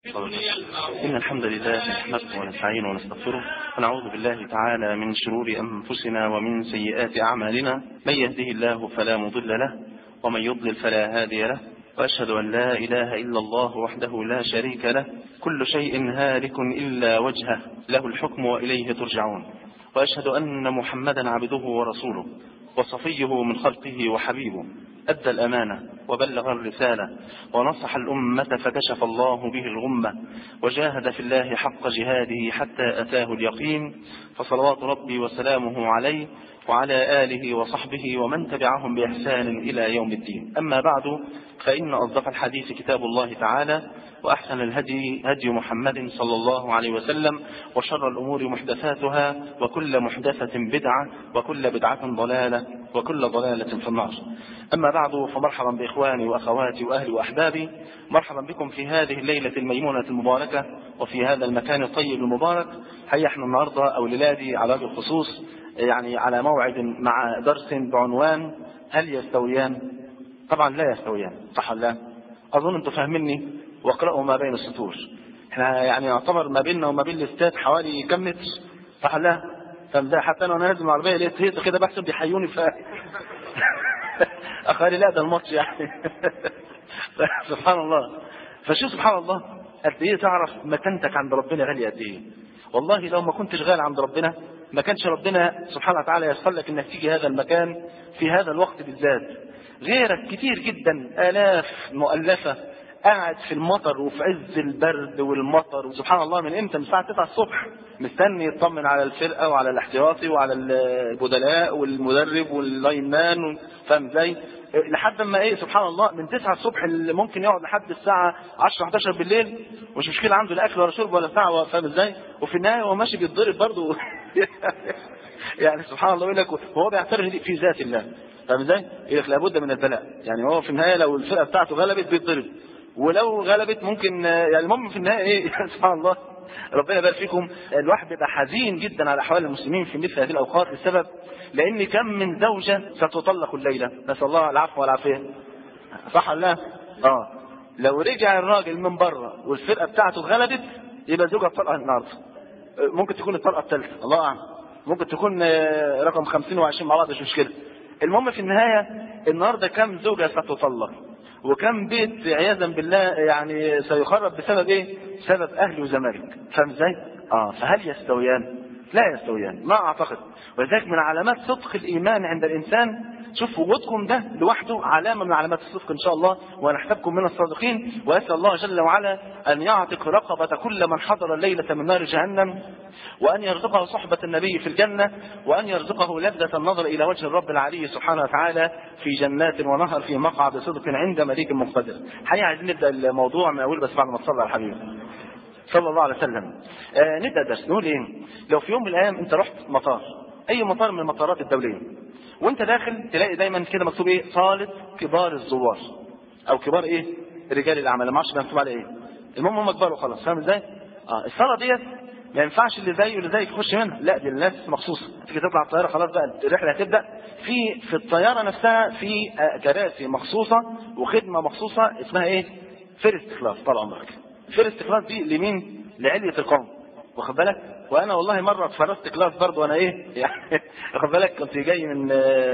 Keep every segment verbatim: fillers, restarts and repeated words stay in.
إن الحمد لله نحمده ونستعينه ونستغفره ونعوذ بالله تعالى من شرور أنفسنا ومن سيئات أعمالنا. من يهده الله فلا مضل له ومن يضلل فلا هادي له، وأشهد أن لا إله إلا الله وحده لا شريك له. كل شيء هالك إلا وجهه، له الحكم وإليه ترجعون. وأشهد أن محمدا عبده ورسوله وصفيه من خلقه وحبيبه، أدى الأمانة وبلغ الرسالة ونصح الأمة فكشف الله به الغمة، وجاهد في الله حق جهاده حتى أتاه اليقين. فصلوات ربي وسلامه عليه وعلى آله وصحبه ومن تبعهم بإحسان إلى يوم الدين. أما بعد، فإن أصدق الحديث كتاب الله تعالى، وأحسن الهدي هدي محمد صلى الله عليه وسلم، وشر الأمور محدثاتها، وكل محدثة بدعة، وكل بدعة ضلالة، وكل ضلالة في النار. أما بعد، فمرحبا بإخواني وأخواتي وأهلي وأحبابي، مرحبا بكم في هذه الليلة الميمونة المباركة وفي هذا المكان الطيب المبارك. حقيقة احنا النهاردة أو ليلادي على وجه الخصوص يعني على موعد مع درس بعنوان هل يستويان؟ طبعا لا يستويان، صح ولا لا؟ أظن أنتم فاهميني، واقرأوا ما بين السطور. احنا يعني يعتبر ما بيننا وما بين الاستاد حوالي كم متر، صح ولا لا؟ فده حتى انا نازل من العربيه لقيت هيك كده بحسب بيحيوني ف اخالي لا ده الماتش يعني سبحان الله. فشو سبحان الله، قد ايه تعرف مكانتك عند ربنا غاليه قد ايه. والله لو ما كنتش غالي عند ربنا ما كانش ربنا سبحانه وتعالى يسر لك انك تيجي هذا المكان في هذا الوقت بالذات. غيرك كتير جدا آلاف مؤلفة قاعد في المطر وفي عز البرد والمطر، وسبحان الله من امتى؟ من الساعه تسعة الصبح مستني يطمن على الفرقه وعلى الاحتياطي وعلى البدلاء والمدرب واللاين مان، فاهم ازاي؟ لحد ما ايه سبحان الله من تسعة الصبح اللي ممكن يقعد لحد الساعه عشرة حداشر بالليل، مش مشكله عنده لا اكل ولا شرب ولا ساعه، فاهم ازاي؟ وفي النهايه هو ماشي بيتضرب برضه يعني سبحان الله. يقول لك هو بيعترف في ذات الله، فاهم ازاي؟ يقول لك لابد من البلاء. يعني هو في النهايه لو الفرقه بتاعته غلبت بيتضرب، ولو غلبت ممكن يعني المهم في النهايه ايه سبحان الله. ربنا يبارك فيكم. الواحد بيبقى حزين جدا على احوال المسلمين في مثل هذه الاوقات، السبب لان كم من زوجه ستطلق الليله، نسال الله العفو والعافيه، صح ولا لا؟ اه لو رجع الراجل من بره والفرقه بتاعته غلبت يبقى زوجها طلقه النهارده، ممكن تكون الطلقه الثالثه، الله اعلم، ممكن تكون رقم خمسين وعشرين مع بعض، مش مشكله. المهم في النهايه النهارده كم زوجه ستطلق، وكم بيت عياذا بالله يعني سيخرب بسبب ايه؟ بسبب اهل وزمالك، فاهم ازاي؟ اه فهل يستويان؟ لا يستويان، ما اعتقد. ولذلك من علامات صدق الايمان عند الانسان، شوف وجودكم ده لوحده علامه من علامات الصدق ان شاء الله، ونحسبكم من الصادقين. واسال الله جل وعلا ان يعتق رقبه كل من حضر الليله من نار جهنم، وان يرزقه صحبه النبي في الجنه، وان يرزقه لذه النظر الى وجه الرب العلي سبحانه وتعالى في جنات ونهر في مقعد صدق عند مليك مقتدر. حقيقه عايزين نبدا الموضوع من اول، بس بعد ما تصلي على الحبيب صلى الله عليه وسلم. آه نبدا درس. نقول ايه؟ لو في يوم من الايام انت رحت مطار، اي مطار من المطارات الدوليه، وانت داخل تلاقي دايما كده مكتوب ايه؟ صاله كبار الزوار، او كبار ايه؟ رجال الاعمال، ما اعرفش مكتوب على ايه، المهم هم كبار وخلاص، فاهم ازاي؟ اه الصاله ديت ما ينفعش اللي زيه واللي زيك يخش منها، لا دي الناس مخصوصه. تيجي تطلع الطياره خلاص بقى الرحله هتبدا، في في الطياره نفسها في كراسي مخصوصه وخدمه مخصوصه اسمها ايه؟ فيرست كلاس. طال عمرك فيرست كلاس دي لمين؟ لعليه القوم، واخد بالك؟ وانا والله مره اتفرجت كلاس برضه وانا ايه يعني واخد بالك، كنت جاي من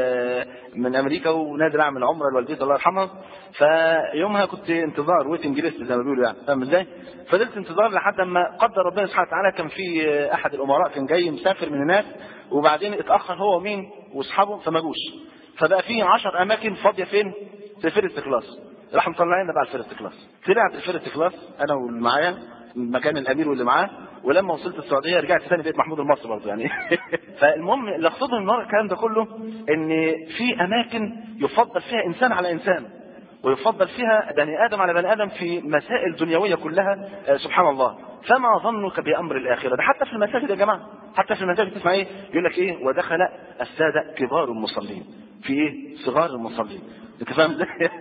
من امريكا ونادر اعمل عمره لوالدتي الله يرحمها، فيومها كنت انتظار ويتنج ليست زي ما بيقولوا يعني، فاهم ازاي؟ فضلت انتظار لحد ما قدر ربنا سبحانه وتعالى كان في احد الامراء كان جاي مسافر من هناك، وبعدين اتاخر هو ومين واصحابه فما جوش، فبقى في عشر اماكن فاضيه فين؟ في فيرست كلاس. راحوا مطلعيننا بقى الفيرست كلاس. طلعت الفيرست كلاس انا واللي معايا مكان الامير واللي معاه، ولما وصلت السعوديه رجعت ثاني بيت محمود المصري برضه يعني فالمهم اللي اقصده من ورا الكلام ده كله ان في اماكن يفضل فيها انسان على انسان، ويفضل فيها بني ادم على بني ادم في مسائل دنيويه كلها، آه سبحان الله. فما ظنك بامر الاخره؟ ده حتى في المساجد يا جماعه، حتى في المساجد تسمع ايه؟ يقول لك ايه؟ ودخل الساده كبار المصلين في ايه؟ صغار المصلين، انت فاهم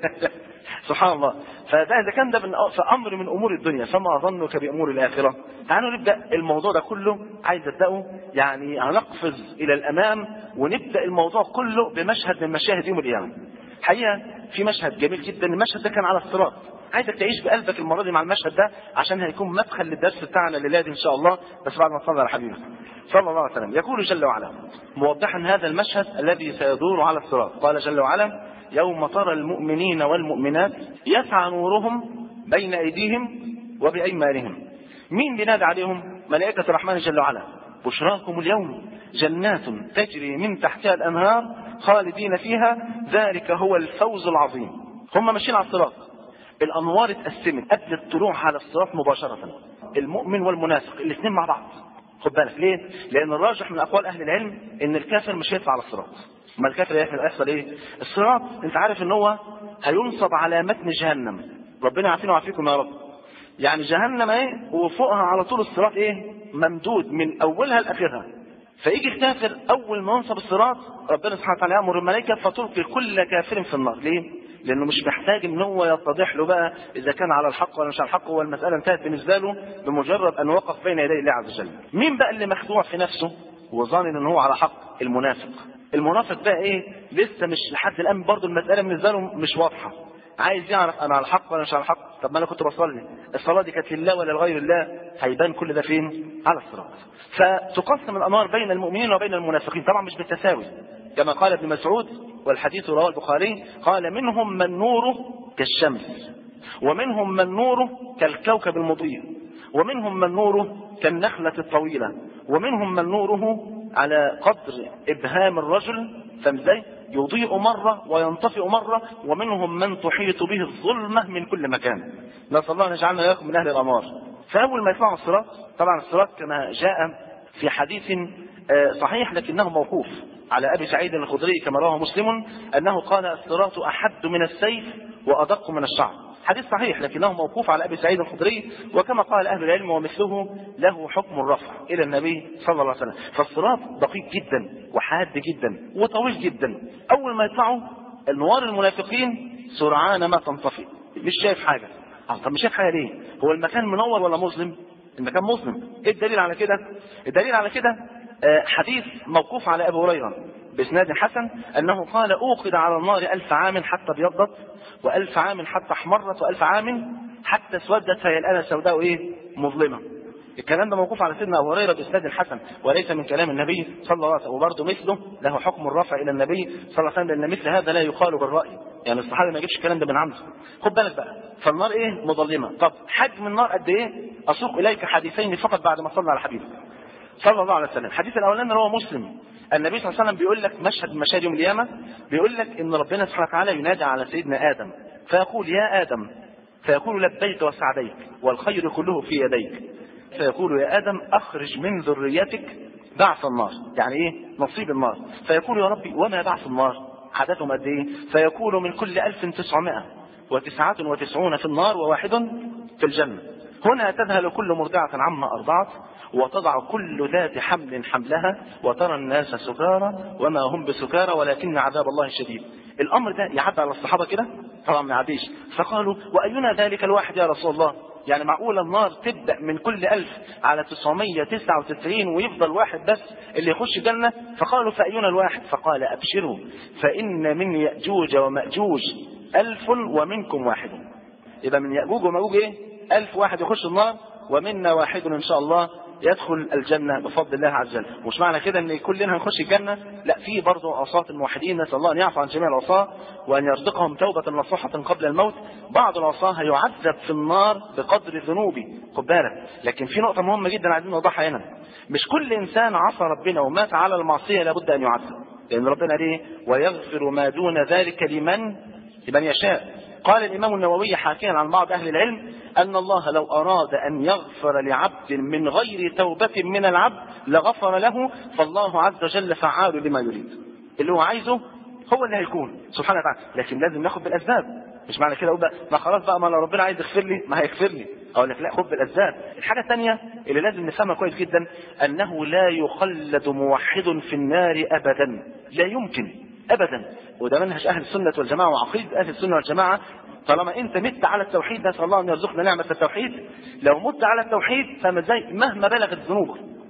سبحان الله. فده اذا كان ده في امر من امور الدنيا، فما ظنك بامور الاخره؟ تعالوا نبدا الموضوع ده كله، عايز ابداه يعني هنقفز الى الامام ونبدا الموضوع كله بمشهد من مشاهد يوم القيامه. حقيقه في مشهد جميل جدا، المشهد ده كان على الصراط، عايزك تعيش بقلبك المرة دي مع المشهد ده، عشان هيكون مدخل للدرس بتاعنا الليلة دي إن شاء الله، بس بعد ما تصلي على حبيبك صلى الله عليه وسلم. يقول جل وعلا موضحا هذا المشهد الذي سيدور على الصراط، قال جل وعلا: يوم ترى المؤمنين والمؤمنات يسعى نورهم بين أيديهم وبأيمانهم. مين بينادي عليهم؟ ملائكة الرحمن جل وعلا: بشراكم اليوم جنات تجري من تحتها الأنهار خالدين فيها ذلك هو الفوز العظيم. هم ماشيين على الصراط، الأنوار اتقسمت قبل الطلوع على الصراط مباشرة، المؤمن والمنافق الاثنين مع بعض. خد بالك ليه؟ لأن الراجح من أقوال أهل العلم إن الكافر مش هيطلع على الصراط. ما الكافر هيحصل إيه؟ الصراط أنت عارف إن هو هينصب على متن جهنم، ربنا يعافينا ويعافيكم يا رب. يعني جهنم ايه، وفوقها على طول الصراط ايه، ممدود من اولها لاخرها. فيجي الكافر اول ما ينصب الصراط ربنا سبحانه وتعالى يامر الملائكه فتلقي كل كافر في النار. ليه؟ لانه مش محتاج ان هو يتضح له بقى اذا كان على الحق ولا مش على الحق، هو المساله انتهت بالنسبه له بمجرد ان وقف بين يدي الله عز وجل. مين بقى اللي مخدوع في نفسه وظانن ان هو على حق؟ المنافق. المنافق بقى ايه، لسه مش لحد الان برضه المساله بالنسبه له مش واضحه، عايز يعرف انا على الحق ولا مش على الحق. طب ما انا كنت بصلي، الصلاه دي كانت لله ولا لغير الله؟ هيبان كل ده فين؟ على الصراط. فتقسم الانوار بين المؤمنين وبين المنافقين، طبعا مش بالتساوي، كما قال ابن مسعود والحديث رواه البخاري قال: منهم من نوره كالشمس، ومنهم من نوره كالكوكب المضيء، ومنهم من نوره كالنخلة الطويلة، ومنهم من نوره على قدر إبهام الرجل، فمزاي يضيء مرة وينطفئ مرة، ومنهم من تحيط به الظلمة من كل مكان. نسأل الله أن يجعلنا إياكم من أهل الأنوار. فأول ما يطلعوا الصراط، طبعا الصراط كما جاء في حديث صحيح لكنه موقوف على أبي سعيد الخدري كما رواه مسلم أنه قال: الصراط أحد من السيف وأدق من الشعر. حديث صحيح لكنه موقوف على أبي سعيد الخدري، وكما قال أهل العلم ومثله له حكم الرفع إلى النبي صلى الله عليه وسلم. فالصراط دقيق جدا وحاد جدا وطويل جدا. أول ما يطلعوا أنوار المنافقين سرعان ما تنطفئ، مش شايف حاجة. طب مش شايف حاجة ليه؟ هو المكان منور ولا مظلم؟ المكان مظلم. إيه الدليل على كده؟ الدليل على كده حديث موقوف على أبي هريرة بإسناد حسن أنه قال: أوقد على النار ألف عام حتى ابيضت، وألف عام حتى احمرت، وألف عام حتى اسودت، فهي الآن سوداء إيه؟ مظلمة. الكلام ده موقوف على سيدنا أبو هريرة بإسناد حسن وليس من كلام النبي صلى الله عليه وسلم. وبرضه مثله له حكم الرفع إلى النبي صلى الله عليه وسلم، لأن مثل هذا لا يقال بالرأي، يعني الصحابي ما يجيبش الكلام ده من عنده. خد بالك بقى، فالنار إيه؟ مظلمة. طب حجم النار قد إيه؟ أسوق إليك حديثين فقط بعد ما صلى على حبيبك صلى الله عليه وسلم. الحديث الاولاني هو مسلم، النبي صلى الله عليه وسلم بيقول لك مشهد من مشاهد يوم القيامه، بيقول لك ان ربنا سبحانه وتعالى ينادي على سيدنا ادم فيقول: يا ادم، فيقول: لبيك وسعديك والخير كله في يديك. فيقول: يا ادم اخرج من ذريتك بعث النار، يعني ايه؟ نصيب النار. فيقول: يا ربي وما بعث النار؟ عددهم قد ايه؟ فيقول: من كل ألف تسعمائة وتسعة وتسعون في النار وواحد في الجنه. هنا تذهل كل مرضعة عما أرضعت، وتضع كل ذات حمل حملها، وترى الناس سكارى وما هم بسكارى ولكن عذاب الله شديد. الأمر ده يعدى على الصحابة كده؟ طبعا ما يعديش. فقالوا: وأينا ذلك الواحد يا رسول الله؟ يعني معقول النار تبدأ من كل ألف على تسعمائة وتسعة وتسعين ويفضل واحد بس اللي يخش الجنة؟ فقالوا: فأينا الواحد؟ فقال: أبشروا فإن من يأجوج ومأجوج ألف ومنكم واحد. إذا من يأجوج ومأجوج إيه؟ ألف واحد يخش النار، ومنا واحد إن شاء الله يدخل الجنة بفضل الله عز وجل. مش معنى كده ان كلنا هنخش الجنة، لا، في برضه عصاة الموحدين، نسأل الله ان يعفو عن جميع العصاة وان يرزقهم توبة نصوحة قبل الموت. بعض العصاة هيعذب في النار بقدر ذنوبه، خد بالك. لكن في نقطة مهمة جدا عايزين نوضحها هنا، مش كل انسان عصى ربنا ومات على المعصية لابد ان يعذب، لان ربنا ليه؟ ويغفر ما دون ذلك لمن لمن يشاء. قال الإمام النووي حاكيا عن بعض أهل العلم أن الله لو أراد أن يغفر لعبد من غير توبة من العبد لغفر له، فالله عز وجل فعال لما يريد. اللي هو عايزه هو اللي هيكون سبحانه وتعالى، لكن لازم ناخد بالأسباب. مش معنى كده أقول ما خلاص بقى، ما لو ربنا عايز يغفر لي ما هيغفر لي، أقول لك لا، خد بالأسباب. الحاجة الثانية اللي لازم نفهمها كويس جدا أنه لا يخلد موحد في النار أبدا، لا يمكن أبدا. وده منهج أهل السنة والجماعة وعقيدة أهل السنة والجماعة. طالما أنت مت على التوحيد، نسأل الله أن يرزقنا نعمة التوحيد، لو مت على التوحيد فما زي مهما بلغت ذنوبك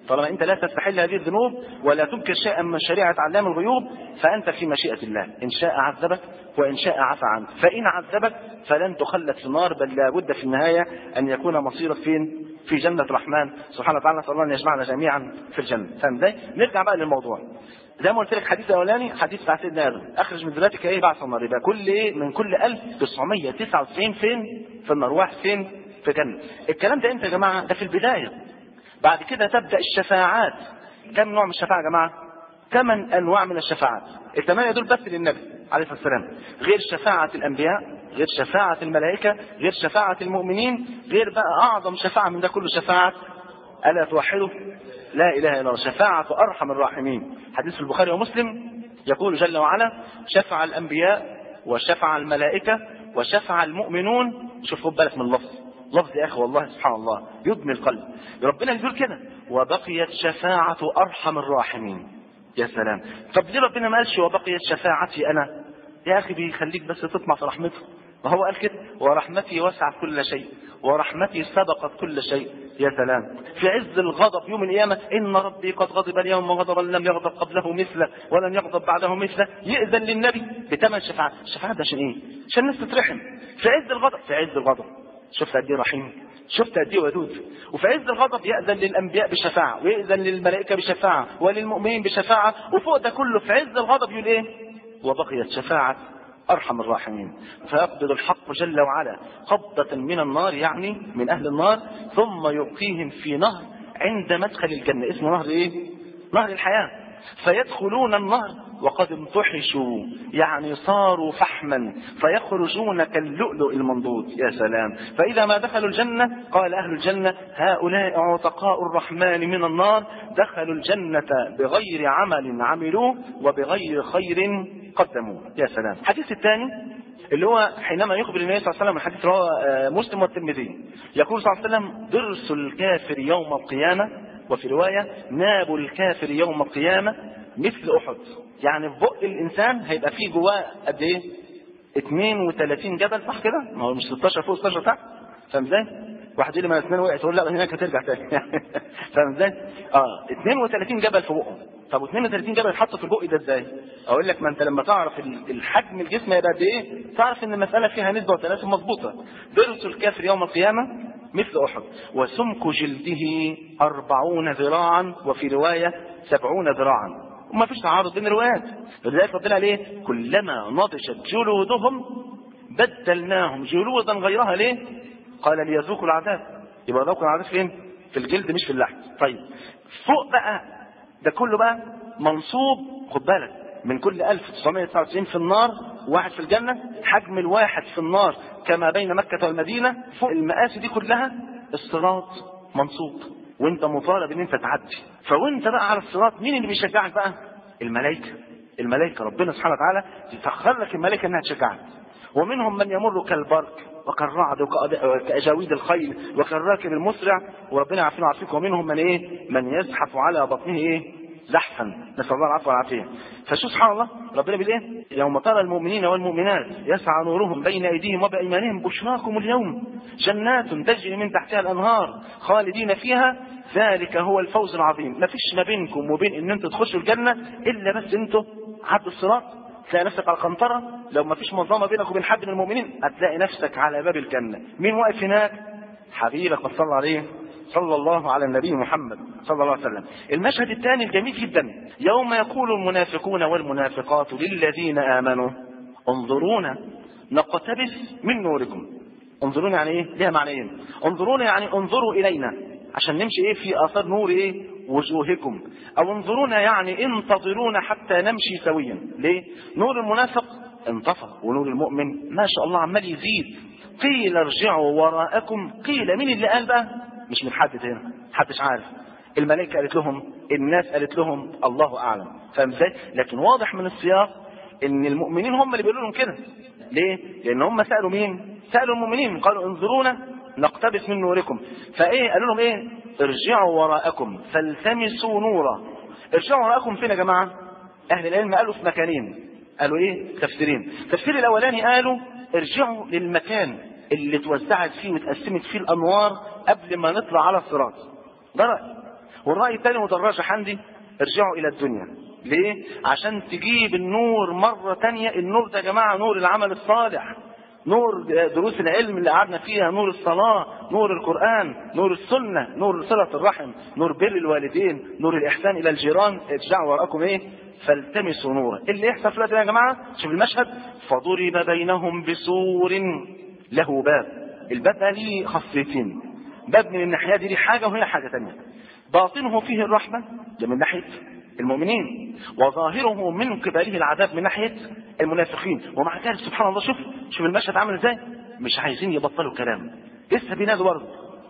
طالما انت لا تستحل هذه الذنوب ولا تنكر شيئا من شريعه علام الغيوب فانت في مشيئه الله، ان شاء عذبك وان شاء عفى عنك. فان عذبك فلن تخلد في النار، بل لابد في النهايه ان يكون مصيرك فين؟ في جنه الرحمن سبحانه وتعالى. نسال الله ان يجمعنا جميعا في الجنه. فاهم ازاي؟ نرجع بقى للموضوع. زي ما قلت لك الحديث الاولاني حديث بتاع سيدنا ادم، اخرج من ذريتك ايه بعث النار، يبقى كل ايه من كل ألف وتسعمية وتسعة وتسعين فين؟ في النار، واحد فين؟ في الجنه. الكلام ده امتى يا جماعه؟ ده في البدايه. بعد كده تبدا الشفاعات. كم نوع من الشفاعه يا جماعه؟ ثمان انواع من الشفاعات. الثمانيه دول بس للنبي عليه الصلاه والسلام، غير شفاعه الانبياء، غير شفاعه الملائكه، غير شفاعه المؤمنين، غير بقى اعظم شفاعه من ده كله شفاعه الا توحدوا لا اله الا الله، شفاعه ارحم الراحمين. حديث في البخاري ومسلم يقول جل وعلا: شفع الانبياء وشفع الملائكه وشفع المؤمنون. شوف خد بالك من اللفظ، لفظ يا اخي والله سبحان الله يدمي القلب. ربنا يقول كده: وبقيت شفاعه ارحم الراحمين. يا سلام. طب ليه ربنا ما قالش وبقيت شفاعتي انا؟ يا اخي بيخليك بس تطمع في رحمته. ما هو قال كده: ورحمتي وسعت كل شيء ورحمتي سبقت كل شيء. يا سلام. في عز الغضب يوم القيامة: إن ربي قد غضب اليوم غضبا لم يغضب قبله مثله ولن يغضب بعده مثله. يأذن للنبي بثمان شفاعات. الشفاعات ده عشان إيه؟ عشان الناس تترحم. في عز الغضب، في عز الغضب شفت قد إيه رحيم، شفت قد إيه ودود. وفي عز الغضب يأذن للأنبياء بشفاعة، ويأذن للملائكة بشفاعة، وللمؤمنين بشفاعة. وفوق ده كله في عز الغضب يقول إيه؟ وبقيت شفاعة أرحم الراحمين. فيقبض الحق جل وعلا قبضة من النار، يعني من أهل النار، ثم يلقيهم في نهر عند مدخل الجنة، اسمه نهر إيه؟ نهر الحياة. فيدخلون النهر وقد امتحشوا، يعني صاروا فحما، فيخرجون كاللؤلؤ المنضود. يا سلام. فإذا ما دخلوا الجنة قال أهل الجنة: هؤلاء عتقاء الرحمن من النار، دخلوا الجنة بغير عمل عملوه وبغير خير قدموه. يا سلام. الحديث الثاني اللي هو حينما يخبر النبي صلى الله عليه وسلم، الحديث رواه مسلم والترمذي، يقول صلى الله عليه وسلم: ضرس الكافر يوم القيامة، وفي رواية: ناب الكافر يوم القيامة مثل أحد. يعني في بق الإنسان هيبقى فيه جواه قد إيه؟ اثنين وثلاثين جبل، صح كده؟ ما هو مش ستاشر فوق ستاشر تحت. فاهم ازاي؟ واحد يقول لي ما الاثنين وقعت، تقول لا هناك هترجع تاني. فاهم ازاي؟ اه اثنين وثلاثين جبل في بقه. طب واثنين وثلاثين جبل يتحطوا في البق ده ازاي؟ اقول لك: ما انت لما تعرف الحجم الجسم هيبقى قد ايه تعرف ان المساله فيها نسبه وتناسب مظبوطه. ضرس الكافر يوم القيامه مثل احد، وسمك جلده أربعون ذراعا، وفي روايه سبعون ذراعا. وما فيش تعارض بين الروايات. لذلك ربنا عليه: كلما نضجت جلودهم بدلناهم جلودا غيرها. ليه؟ قال: ليذوقوا العذاب. يبقى ذوقوا العذاب فين؟ في الجلد مش في اللحم. طيب فوق بقى ده كله بقى منصوب، خد بالك، من كل ألف وتسعمية وتسعة وتسعين في النار واحد في الجنة. حجم الواحد في النار كما بين مكة والمدينة. فوق المقاس دي كلها الصراط منصوب، وانت مطالب ان انت تعدي. فوانت بقى على الصراط مين اللي بيشجعك بقى؟ الملائكة. الملائكة ربنا سبحانه وتعالى يسخر لك الملائكة انها تشجعك. ومنهم من يمر كالبرق وكالرعد وكأجاويد الخيل وكالراكب المسرع، وربنا يعافينا ويعافيكم. ومنهم من ايه؟ من يزحف على بطنه ايه؟ زحفا، نسأل الله العفو والعافية. فشو سبحان الله ربنا بيقول ايه؟ يوم ترى المؤمنين والمؤمنات يسعى نورهم بين ايديهم وبايمانهم بشراكم اليوم جنات تجري من تحتها الانهار خالدين فيها ذلك هو الفوز العظيم. ما فيش ما بينكم وبين ان انتوا تخشوا الجنة الا بس انتوا عدوا الصراط. تلاقي نفسك على القنطرة. لو ما فيش منظمة بينك وبين حد من المؤمنين هتلاقي نفسك على باب الجنة. مين واقف هناك؟ حبيبك صلى عليه صلى الله على النبي محمد صلى الله عليه وسلم. المشهد الثاني الجميل جدا: يوم يقول المنافقون والمنافقات للذين آمنوا انظرونا نقتبس من نوركم. انظرونا يعني ايه؟ ليها معنيين. انظرونا يعني انظروا الينا عشان نمشي ايه في اثار نور ايه وجوهكم، او انظرونا يعني انتظرونا حتى نمشي سويا. ليه؟ نور المنافق انطفى ونور المؤمن ما شاء الله عمال يزيد. قيل ارجعوا وراءكم. قيل مين اللي قال بقى؟ مش متحدد هنا، محدش عارف. الملائكة قالت لهم، الناس قالت لهم، الله اعلم. فاهم ازاي؟ لكن واضح من السياق ان المؤمنين هم اللي بيقولوا لهم كده. ليه؟ لان هم سالوا مين؟ سالوا المؤمنين، قالوا انظرونا نقتبس من نوركم. فايه قالوا لهم ايه؟ ارجعوا وراءكم فالتمسوا نورا. ارجعوا وراءكم فين يا جماعه؟ اهل العلم قالوا في مكانين، قالوا ايه؟ تفسيرين. التفسير الاولاني قالوا ارجعوا للمكان اللي توزعت فيه وتقسمت فيه الانوار قبل ما نطلع على الصراط. ده رأي. والرأي الثاني مدرجح عندي ارجعوا إلى الدنيا. ليه؟ عشان تجيب النور مرة تانية. النور ده يا جماعة نور العمل الصالح، نور دروس العلم اللي قعدنا فيها، نور الصلاة، نور القرآن، نور السنة، نور صلة الرحم، نور بر الوالدين، نور الإحسان إلى الجيران. ارجعوا وراءكم إيه؟ فالتمسوا نورا. اللي يحصل في الوقت ده يا جماعة، شوف المشهد، فضرب بينهم بسور له باب. الباب ده ليه خاصيتين، باب من الناحية دي ليه حاجة وهي حاجة تانية. باطنه فيه الرحمة، ده من ناحية المؤمنين، وظاهره من قبله العذاب من ناحية المنافقين. ومع ذلك سبحان الله، شوف شوف المشهد عامل ازاي، مش عايزين يبطلوا كلام، لسه بينادوا برضه،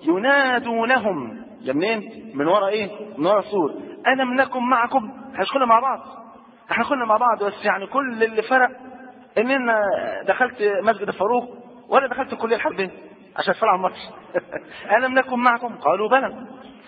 ينادونهم ده منين؟ من ورا ايه؟ من ورا السور. ألم نكن معكم؟ احنا كنا مع بعض، احنا كنا مع بعض، بس يعني كل اللي فرق ان انا دخلت مسجد الفاروق ولا دخلت الكليه الحربيه عشان اتفرج على الماتش. ألم نكن معكم؟ قالوا بلى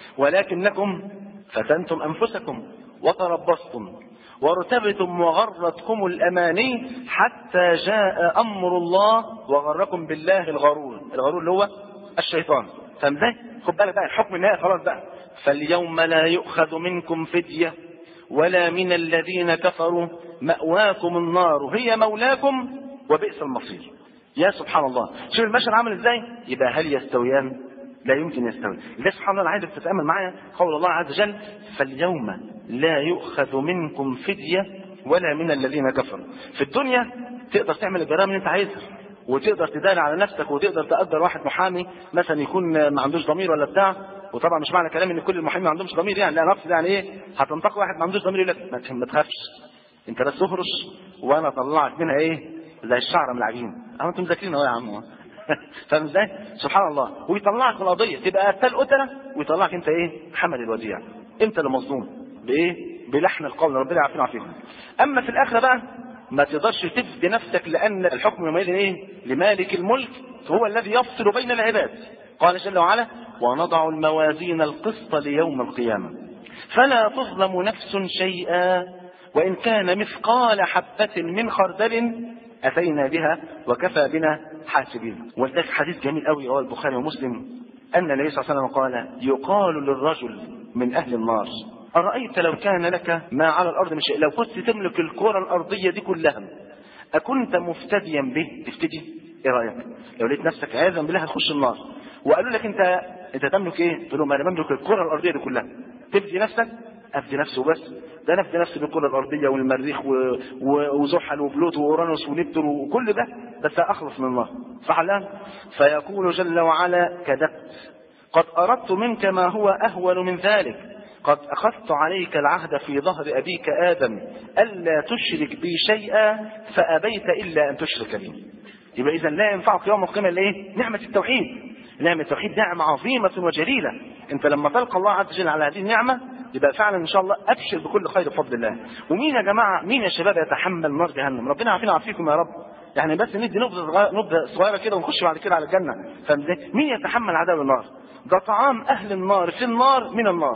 ولكنكم فتنتم انفسكم وتربصتم وارتبتم وغرتكم الاماني حتى جاء امر الله وغركم بالله الغرور. الغرور اللي هو الشيطان. فاهم ازاي؟ خد بالك بقى، الحكم النهائي خلاص بقى. فاليوم لا يؤخذ منكم فدية ولا من الذين كفروا، مأواكم النار هي مولاكم وبئس المصير. يا سبحان الله، شوف المشهد عامل ازاي. يبقى هل يستويان؟ لا يمكن يستوي. لذلك سبحان الله، انا عايزك تتامل معايا قول الله عز وجل: فاليوم لا يؤخذ منكم فدية ولا من الذين كفروا. في الدنيا تقدر تعمل الجرائم اللي انت عايزها، وتقدر تداري على نفسك، وتقدر تقدر واحد محامي مثلا يكون ما عندوش ضمير ولا بتاع. وطبعا مش معنى كلامي ان كل المحامين ما عندهمش ضمير، يعني لا، نفس يعني ايه، هتنطق واحد ما عندوش ضمير يقول لك ما تخافش انت بس اخرش وانا اطلعك منها ايه زي الشعره من العجين. اهو انتم مذاكرين اهو يا عم. فاهم ازاي؟ سبحان الله. ويطلعك من القضيه تبقى قتال قتله، ويطلعك انت ايه؟ حمل الوديع. انت اللي مظلوم بايه؟ بلحن القول. ربنا يعافينا ويعافيكم. اما في الاخره بقى ما تقدرش تفدي نفسك، لان الحكم يومئذ ايه؟ لمالك الملك، هو الذي يفصل بين العباد. قال جل وعلا: ونضع الموازين القسط ليوم القيامه فلا تظلم نفس شيئا وان كان مثقال حبه من خردل أتينا بها وكفى بنا حاسبين. ولذلك حديث جميل قوي رواه البخاري ومسلم أن النبي صلى الله عليه وسلم قال: يقال للرجل من أهل النار: أرأيت لو كان لك ما على الأرض من شيء، لو كنت تملك الكرة الأرضية دي كلها أكنت مفتديا به؟ تفتدي؟ إيه رأيك؟ لو لقيت نفسك عياذا بالله هتخش النار، وقالوا لك أنت أنت تملك إيه؟ تقول لهم: أنا بملك الكرة الأرضية دي كلها. تفدي نفسك؟ أفدي نفسه بس، ده نفدي نفسي بالكرة الأرضية والمريخ و... و... وزحل وبلوتو وأورانوس ونبتون وكل ده، بس أخلص من الله. صح الآن؟ فيقول جل وعلا: كذبت، قد أردت منك ما هو أهون من ذلك، قد أخذت عليك العهد في ظهر أبيك آدم ألا تشرك بي شيئا فأبيت إلا أن تشرك بي. يبقى إذا لا ينفعك يوم القيامة إيه؟ نعمة التوحيد. نعمة التوحيد نعمة عظيمة وجليلة. أنت لما تلقى الله عز وجل على هذه النعمة يبقى فعلا ان شاء الله ابشر بكل خير بفضل الله. ومين يا جماعه، مين يا شباب يتحمل نار جهنم؟ ربنا يعافينا ويعافيكم يا رب. يعني بس ندي نبذه نبذه صغيره كده ونخش بعد كده على الجنه. فاهم ازاي؟ مين يتحمل عذاب النار؟ ده طعام اهل النار في النار من النار،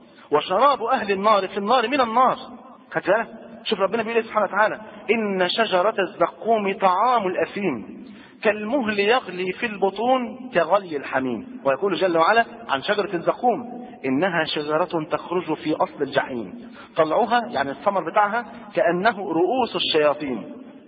وشراب اهل النار في النار من النار. خدت بالك؟ شوف ربنا بيقول سبحانه وتعالى: ان شجره الزقوم طعام الاثيم كالمهل يغلي في البطون كغلي الحميم. ويقول جل وعلا عن شجرة الزقوم: إنها شجرة تخرج في أصل الجحيم طلعها، يعني الثمر بتاعها، كأنه رؤوس الشياطين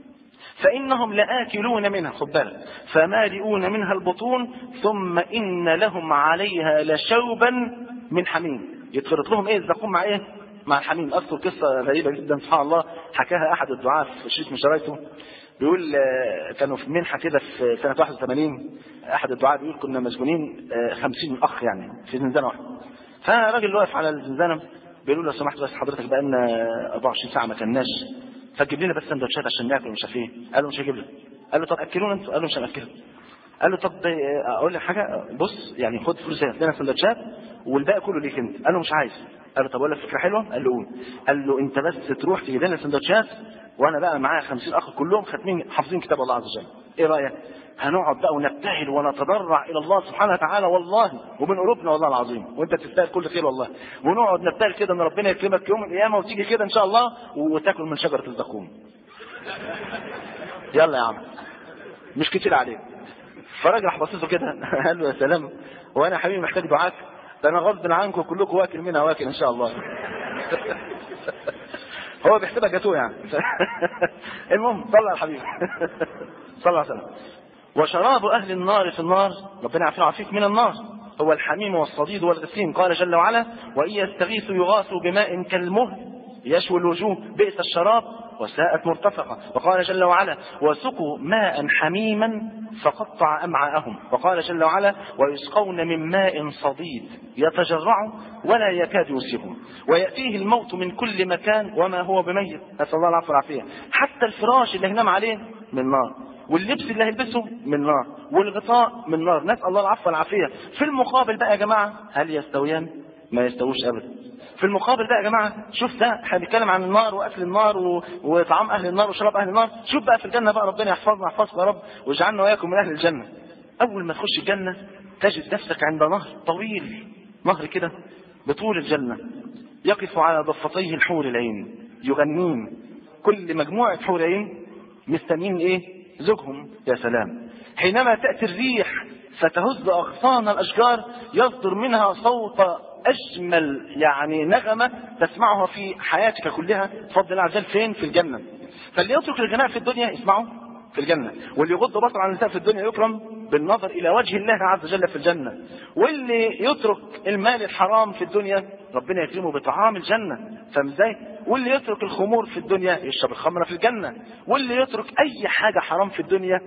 فإنهم لآكلون منها، خد بالك، فمالئون منها البطون ثم إن لهم عليها لشوبا من حميم. يتخرط لهم إيه الزقوم مع إيه؟ مع الحميم. أذكر قصة غريبة جدا سبحان الله حكاها أحد الدعاة في شريط من شرايطه. بيقول كانوا في منحة كده في سنة واحد وثمانين، أحد الدعاة بيقول كنا مسجونين خمسين أخ يعني في زنزانة واحدة. فراجل واقف على الزنزانة بيقول له: لو سمحت بس حضرتك بقى لنا أربعة وعشرين ساعة ما كناش، فتجيب لنا بس سندوتشات عشان ناكل ومش عارف ايه. قال له: مش هجيب لك. قال له: طب أكلونا أنتوا. قال له: مش هنأكلك. قال له: طب أقول لك حاجة، بص يعني خد فلوس هات لنا سندوتشات والباقي كله ليك أنت. قال له: مش عايز. قال له: طب أقول لك فكرة حلوة. قال له: قول. قال له: أنت بس تروح تجيب لنا سندوتشات وانا بقى معايا خمسين اخ كلهم ختمين حافظين كتاب الله عز وجل. ايه رايك؟ هنقعد بقى ونبتهل ونتضرع الى الله سبحانه وتعالى والله ومن قلوبنا والله العظيم، وانت تستاهل كل خير والله. ونقعد نبتهل كده ان ربنا يكرمك يوم القيامه وتيجي كده ان شاء الله وتاكل من شجره الزقوم. يلا يا عم مش كتير عليك. فراجل راح بصيته كده قال له: يا سلام، وانا حبيبي محتاج دعاك؟ ده انا غصب عنكم كلكم واكل منها واكل ان شاء الله. هو بيحسبها جاتوه يعني. المهم صلى على الحبيب صلى الله عليه وسلم. وشراب اهل النار في النار، ربنا يعافينا ويعافيك من النار، هو الحميم والصديد والغسيم. قال جل وعلا: وإن يستغيثوا يغاثوا بماء كالمهل يشوي الوجوه بئس الشراب وساءت مرتفقة. وقال جل وعلا: وسقوا ماء حميما فقطع أمعاءهم. وقال جل وعلا: ويسقون من ماء صديد يتجرع ولا يكاد يسيغه ويأتيه الموت من كل مكان وما هو بميت. نسأل الله العفو والعافية. حتى الفراش اللي هنام عليه من نار، واللبس اللي هيلبسه من نار، والغطاء من نار. نسأل الله العفو والعافية. في المقابل بقى يا جماعة، هل يستويان؟ ما يستووش أبدا. في المقابل بقى يا جماعة، شوف ده احنا بنتكلم عن النار واكل النار و... وطعام اهل النار وشراب اهل النار. شوف بقى في الجنة بقى، ربنا يحفظنا يحفظنا يا رب واجعلنا واياكم من اهل الجنة. اول ما تخش الجنة تجد نفسك عند نهر طويل، نهر كده بطول الجنة، يقف على ضفتيه الحور العين يغنين. كل مجموعة حور عين مستنين ايه؟ زوجهم. يا سلام. حينما تأتي الريح فتهز اغصان الاشجار يصدر منها صوت أجمل يعني نغمة تسمعها في حياتك كلها بفضل الله عز وجل. فين؟ في الجنة. فاللي يترك الغناء في الدنيا يسمعه في الجنة، واللي يغض بصره عن النساء في الدنيا يكرم بالنظر إلى وجه الله عز وجل في الجنة، واللي يترك المال الحرام في الدنيا ربنا يكرمه بطعام الجنة. فاهم ازاي؟ واللي يترك الخمور في الدنيا يشرب الخمر في الجنة، واللي يترك أي حاجة حرام في الدنيا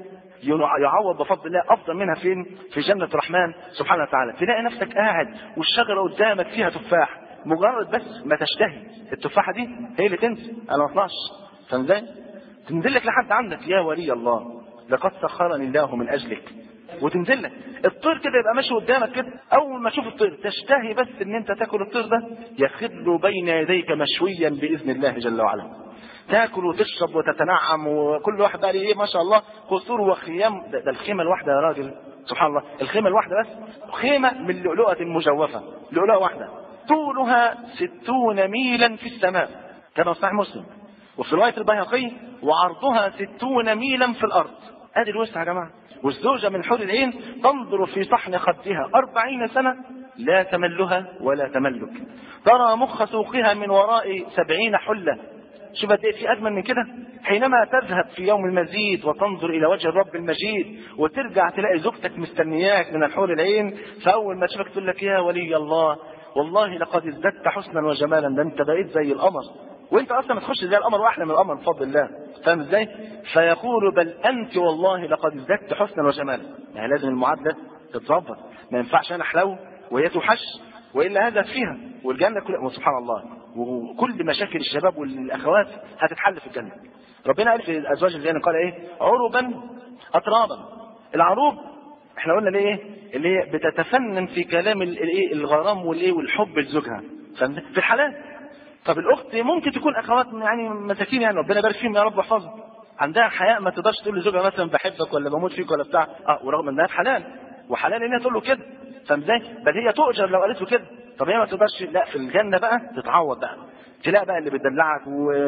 يعوض بفضل الله افضل منها فين؟ في جنة الرحمن سبحانه وتعالى. تلاقي نفسك قاعد والشجرة قدامك فيها تفاح، مجرد بس ما تشتهي التفاحة دي هي اللي تنسى انا ما اطلعش. فاهم ازاي؟ تنزل لك لحد عندك: يا ولي الله لقد سخرني الله من اجلك. وتنزل لك الطير كده يبقى ماشي قدامك كده، اول ما تشوف الطير تشتهي بس ان انت تاكل الطير ده، يخر بين يديك مشويا باذن الله جل وعلا. تاكل وتشرب وتتنعم، وكل واحد بقى ايه ما شاء الله قصور وخيام. ده, ده الخيمه الواحده يا راجل سبحان الله، الخيمه الواحده بس خيمه من لؤلؤه مجوفه، لؤلؤه واحده طولها ستون ميلا في السماء كما صحيح مسلم، وفي روايه البيهقي وعرضها ستون ميلا في الارض. ادي الوسع يا جماعه. والزوجه من حور العين تنظر في صحن خدها أربعين سنة لا تملها ولا تملك، ترى مخ سوقها من وراء سبعين حله. شوف قد ايه في اجمل من كده. حينما تذهب في يوم المزيد وتنظر الى وجه الرب المجيد وترجع تلاقي زوجتك مستنياك من الحور العين، فاول ما تشوفك تقول لك: يا ولي الله والله لقد ازددت حسنا وجمالا، ده انت بقيت زي القمر، وانت اصلا ما تخش زي القمر واحلى من القمر بفضل الله. فاهم ازاي؟ فيقول: بل انت والله لقد ازددت حسنا وجمالا. يعني لازم المعادله تتظبط، ما ينفعش انا احلو وهي توحش، والا هذا فيها. والجنه كلها سبحان الله، وكل مشاكل الشباب والاخوات هتتحل في الجنه. ربنا قال في الازواج الجنه قال ايه؟ عربا اترابا. العروب احنا قلنا ليه؟ اللي هي بتتفنن في كلام الايه الغرام والايه والحب لزوجها في الحلال. طب الاخت ممكن تكون اخوات يعني مساكين، يعني ربنا يبارك فيهم يا رب واحفظهم، عندها حياء ما تقدرش تقول لزوجها مثلا بحبك ولا بموت فيك ولا بتاع، اه ورغم انها في حلال وحلال انها تقول له كده. فاهم ازاي؟ بل هي تؤجر لو قالت له كده. طب هي ما تقدرش، لا في الجنه بقى تتعوض بقى، تلاقي بقى اللي بتدلعك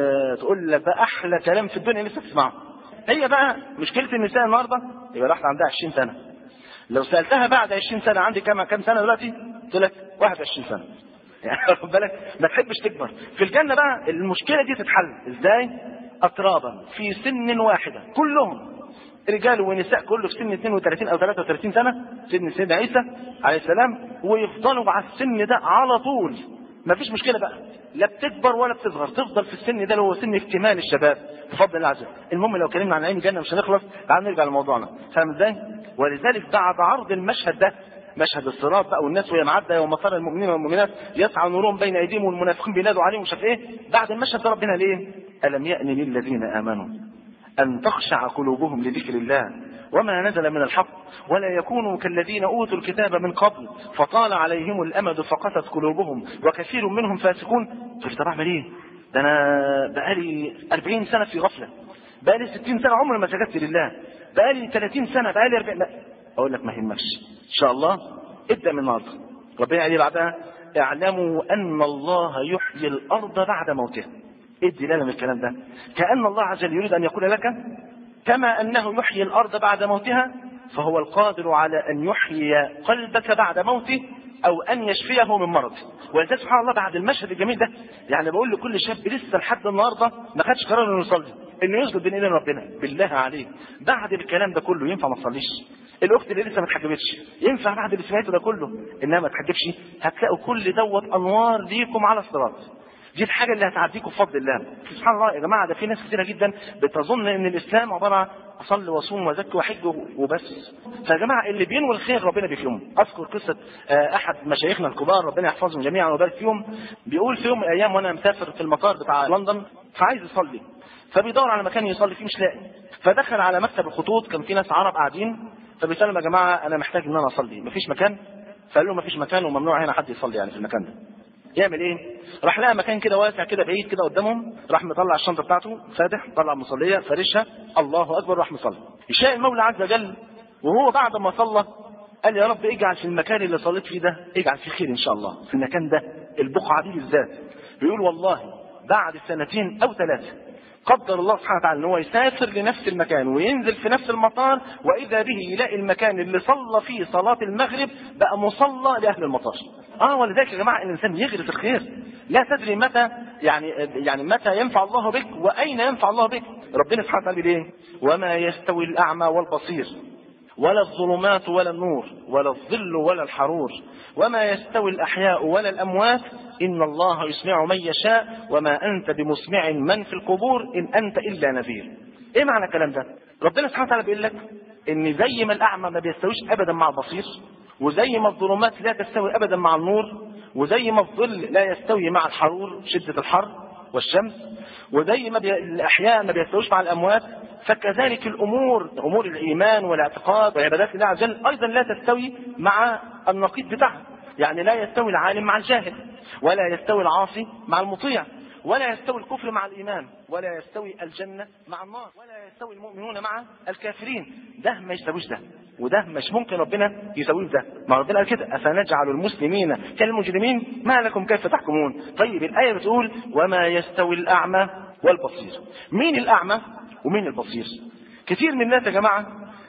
وتقول لك بقى احلى كلام في الدنيا لسه تسمعه. هي بقى مشكله النساء النهارده يبقى واحده عندها عشرين سنة، لو سالتها بعد عشرين سنة عندي كام كام سنه دلوقتي؟ تقول لك واحد وعشرين سنة. يعني خد بالك ما تحبش تكبر. في الجنه بقى المشكله دي تتحل ازاي؟ اترابا في سن واحده، كلهم رجال ونساء كله في سن اثنين وثلاثين او ثلاثة وثلاثين سنة، سن سيدنا عيسى عليه السلام، ويفضلوا على السن ده على طول. ما فيش مشكله بقى، لا بتكبر ولا بتصغر، تفضل في السن ده اللي هو سن اكتمال الشباب بفضل الله عز وجل. المهم لو اتكلمنا عن نعيم الجنه مش هنخلص، تعالوا نرجع لموضوعنا. فاهم ازاي؟ ولذلك بعد عرض المشهد ده، مشهد الصراط بقى والناس وهي معديه يوم ترى المؤمنين والمؤمنات يسعى نورهم بين ايديهم والمنافقين بينادوا عليهم ومش عارف ايه. بعد المشهد ده ربنا ليه؟ الم يأن للذين امنوا ان تخشع قلوبهم لذكر الله وما نزل من الحق ولا يكونوا كالذين اوتوا الكتاب من قبل فطال عليهم الامد فقست قلوبهم وكثير منهم فاسقون. قلت طب اعمل ايه؟ ده انا بقالي أربعين سنة في غفله، بقالي ستين سنة عمري ما سجدت لله، بقالي ثلاثين سنة، بقالي أربعين. لا اقول لك ما يهمكش ان شاء الله، ابدا من النهارده. ربنا قال بعدها: اعلموا ان الله يحيي الارض بعد موتها. ايه الدلاله من الكلام ده؟ كأن الله عز وجل يريد ان يقول لك كما انه يحيي الارض بعد موتها فهو القادر على ان يحيي قلبك بعد موته او ان يشفيه من مرض. ولذلك سبحان الله بعد المشهد الجميل ده يعني بقول لكل شاب لسه لحد النهارده ما خدش قرار انه يصلي، انه يسجد بين ايدين ربنا، بالله عليك بعد الكلام ده كله ينفع ما تصليش؟ الاخت اللي لسه ما اتحجبتش ينفع بعد اللي سمعته ده كله انها ما تحجبش؟ هتلاقوا كل دوت انوار ليكم على الصراط. دي الحاجه اللي هتعديكم بفضل الله. سبحان الله يا جماعه، ده في ناس كتيره جدا بتظن ان الاسلام عباره عن اصلي واصوم وازكي واحج وبس. فيا جماعه اللي بينوي الخير ربنا بيكرمه. اذكر قصه احد مشايخنا الكبار ربنا يحفظهم جميعا ويبارك فيهم، بيقول في يوم من الايام وانا مسافر في المطار بتاع لندن فعايز يصلي، فبيدور على مكان يصلي فيه مش لاقي، فدخل على مكتب الخطوط كان في ناس عرب قاعدين، فبيسالهم يا جماعه انا محتاج ان انا اصلي، مفيش مكان؟ فقال له مفيش مكان وممنوع هنا حد يصلي يعني في المكان ده. يعمل ايه؟ راح لقى مكان كده واسع كده بعيد كده قدامهم، راح مطلع الشنطه بتاعته فاتح، طلع مصليه فارشها، الله اكبر، راح مصلي. يشاء المولى عز وجل وهو بعد ما صلى قال يا رب اجعل في المكان اللي صليت فيه ده اجعل فيه خير ان شاء الله، في المكان ده البقعه دي بالذات. بيقول والله بعد سنتين او ثلاثه قدر الله سبحانه وتعالى ان هو يسافر لنفس المكان وينزل في نفس المطار، واذا به يلاقي المكان اللي صلى فيه صلاه المغرب بقى مصلى لاهل المطار. اه ولذلك يا جماعه الانسان يغرس الخير، لا تدري متى يعني يعني متى ينفع الله بك واين ينفع الله بك. ربنا سبحانه وتعالى بيقول ايه؟ وما يستوي الاعمى والبصير ولا الظلمات ولا النور ولا الظل ولا الحرور وما يستوي الأحياء ولا الأموات إن الله يسمع من يشاء وما أنت بمسمع من في القبور إن أنت إلا نذير. إيه معنى الكلام ده؟ ربنا سبحانه وتعالى بيقول لك إن زي ما الأعمى ما بيستويش أبدا مع البصير، وزي ما الظلمات لا تستوي أبدا مع النور، وزي ما الظل لا يستوي مع الحرور شدة الحر والشمس، وزي ما بي... الأحياء ما بيستويش مع الأموات، فكذلك الأمور أمور الإيمان والاعتقاد وعبادات الله عز وجل أيضا لا تستوي مع النقيض بتاعها. يعني لا يستوي العالم مع الجاهل، ولا يستوي العاصي مع المطيع، ولا يستوي الكفر مع الإيمان، ولا يستوي الجنة مع النار، ولا يستوي المؤمنون مع الكافرين. ده ما يستويش ده، وده مش ممكن ربنا يسويه ده. ما ربنا قال كده أفنجعل المسلمين كالمجرمين ما لكم كيف تحكمون. طيب الآية بتقول وما يستوي الأعمى والبصير. مين الأعمى ومين البصير؟ كثير من الناس يا جماعة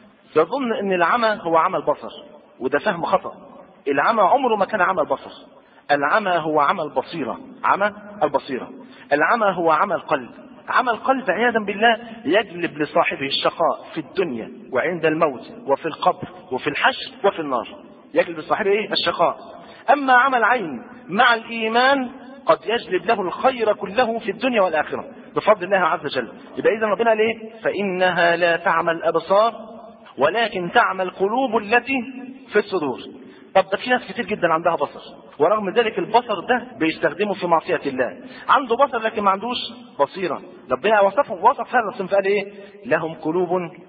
يظن ان العمى هو عمى البصر، وده فهم خطأ. العمى عمره ما كان عمى البصر، العمى هو عمى البصيرة، عمى البصيرة. العمى هو عمى القلب. عمى القلب عياذا بالله يجلب لصاحبه الشقاء في الدنيا وعند الموت وفي القبر وفي الحشر وفي النار، يجلب لصاحبه ايه؟ الشقاء. اما عمى العين مع الايمان قد يجلب له الخير كله في الدنيا والآخرة بفضل الله عز وجل. يبقى إذا ربنا قال إيه؟ فإنها لا تعمى الأبصار ولكن تعمى القلوب التي في الصدور. طب ده في ناس كتير جدا عندها بصر، ورغم ذلك البصر ده بيستخدمه في معصية الله. عنده بصر لكن ما عندوش بصيرة. ربنا وصفه وصف هذا الصنف قال إيه؟ لهم قلوب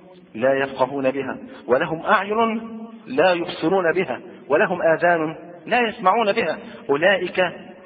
لا يفقهون بها ولهم أعين لا يبصرون بها ولهم آذان لا يسمعون بها أولئك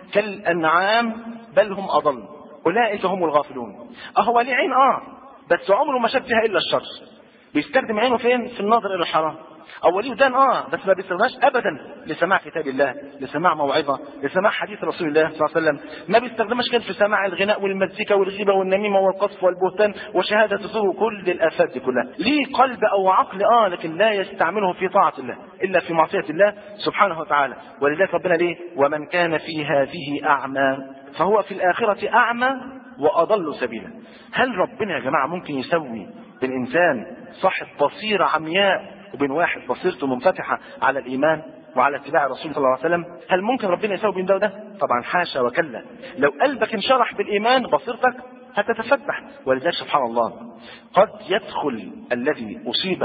كالأنعام بل هم أضل أولئك هم الغافلون. أهو ليه عين آه بس عمره ما شاف فيها إلا الشر، بيستخدم عينه فين؟ في النظر إلى الحرام. أو ليه ودان آه بس ما بيستخدمهاش أبدا لسماع كتاب الله، لسماع موعظة، لسماع حديث رسول الله صلى الله عليه وسلم. ما بيستخدمهاش كده في سماع الغناء والمزيكا والغيبة والنميمة والقصف والبهتان وشهادة الزور وكل الآفات دي كلها. ليه قلب أو عقل آه لكن لا يستعمله في طاعة الله إلا في معصية الله سبحانه وتعالى. ولذلك ربنا ليه؟ ومن كان في هذه أعمى فهو في الآخرة أعمى وأضل سبيلا. هل ربنا يا جماعة ممكن يسوي بين إنسان صاحب بصيرة عمياء وبين واحد بصيرته منفتحة على الإيمان وعلى اتباع الرسول صلى الله عليه وسلم؟ هل ممكن ربنا يسوي بين ده وده؟ طبعا حاشا وكلا. لو قلبك انشرح بالإيمان بصيرتك هتتفتح. ولذلك سبحان الله قد يدخل الذي أصيب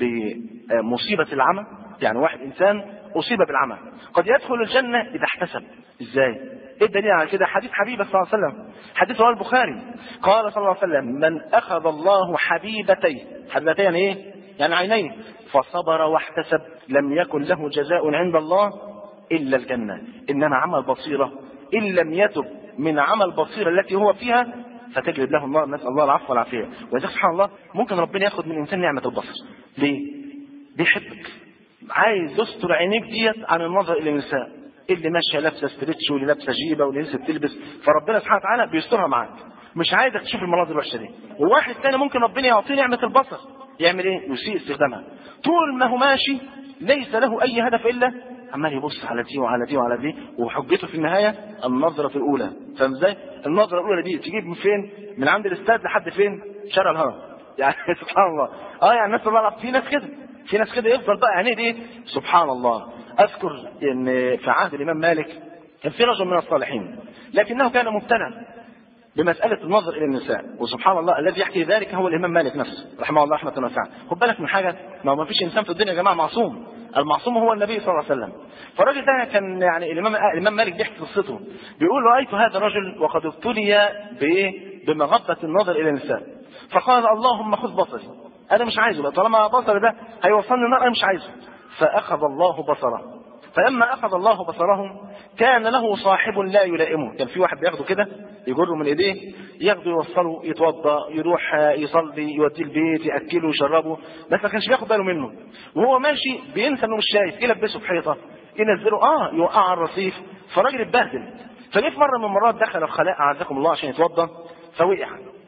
بمصيبة العمى، يعني واحد إنسان أصيب بالعمى قد يدخل الجنة إذا احتسب. إزاي؟ إيه الدليل على كده؟ حديث حبيبه صلى الله عليه وسلم، حديث رواه البخاري، قال صلى الله عليه وسلم من أخذ الله حبيبتيه، حبيبتيه يعني إيه؟ يعني عينيه، فصبر واحتسب لم يكن له جزاء عند الله إلا الجنة. إنما عمل بصيرة إن لم يتب من عمل بصيرة التي هو فيها فتجلب له النار، نسأل الله العفو والعافية. وإذا سبحان الله ممكن ربنا ياخد من إنسان نعمة البصر. ليه؟ بيحبك، عايز يستر عينيك ديت عن النظر إلى النساء اللي ماشيه لابسه ستريتش واللي لابسه جيبه واللي لسه بتلبس، فربنا سبحانه وتعالى بيسترها معاك، مش عايزك تشوف المناظر الوحشه دي. وواحد تاني ممكن ربنا يعطيه نعمه البصر، يعمل ايه؟ يسيء استخدامها. طول ما هو ماشي ليس له اي هدف الا عمال يبص على دي وعلى دي وعلى دي، وحجته في النهايه النظره الاولى. فاهم ازاي؟ النظره الاولى دي تجيب من فين؟ من عند الاستاد لحد فين؟ شارع الهرم. يعني سبحان الله. اه يعني الناس بقى في ناس كده، في ناس كده يفضل بقى يعني دي سبحان الله. اذكر ان في عهد الامام مالك كان في رجل من الصالحين لكنه كان مبتلى بمسألة النظر إلى النساء، وسبحان الله الذي يحكي ذلك هو الإمام مالك نفسه رحمه الله رحمة واسعة. خد بالك من حاجة، ما ما فيش إنسان في الدنيا يا جماعة معصوم، المعصوم هو النبي صلى الله عليه وسلم. فالراجل ده كان يعني الإمام الإمام مالك بيحكي قصته، بيقول رأيت هذا الرجل وقد ابتلي بإيه؟ بمغبة النظر إلى النساء، فقال اللهم خذ بصري، أنا مش عايزه بقى، طالما بصري ده هيوصلني النار أنا مش عايزه. فأخذ الله بصره، فلما أخذ الله بصره كان له صاحب لا يلائمه، كان في واحد بياخده كده يجره من ايديه، ياخده يوصله يتوضا، يروح يصلي، يوديه البيت، ياكله ويشربه، بس ما كانش بياخد باله منه. وهو ماشي بينسى انه مش شايف، يلبسه في حيطه، ينزله اه يوقع على الرصيف، فالراجل اتبهدل. فجه في مره من المرات دخل الخلاء اعزكم الله عشان يتوضا، فوقع،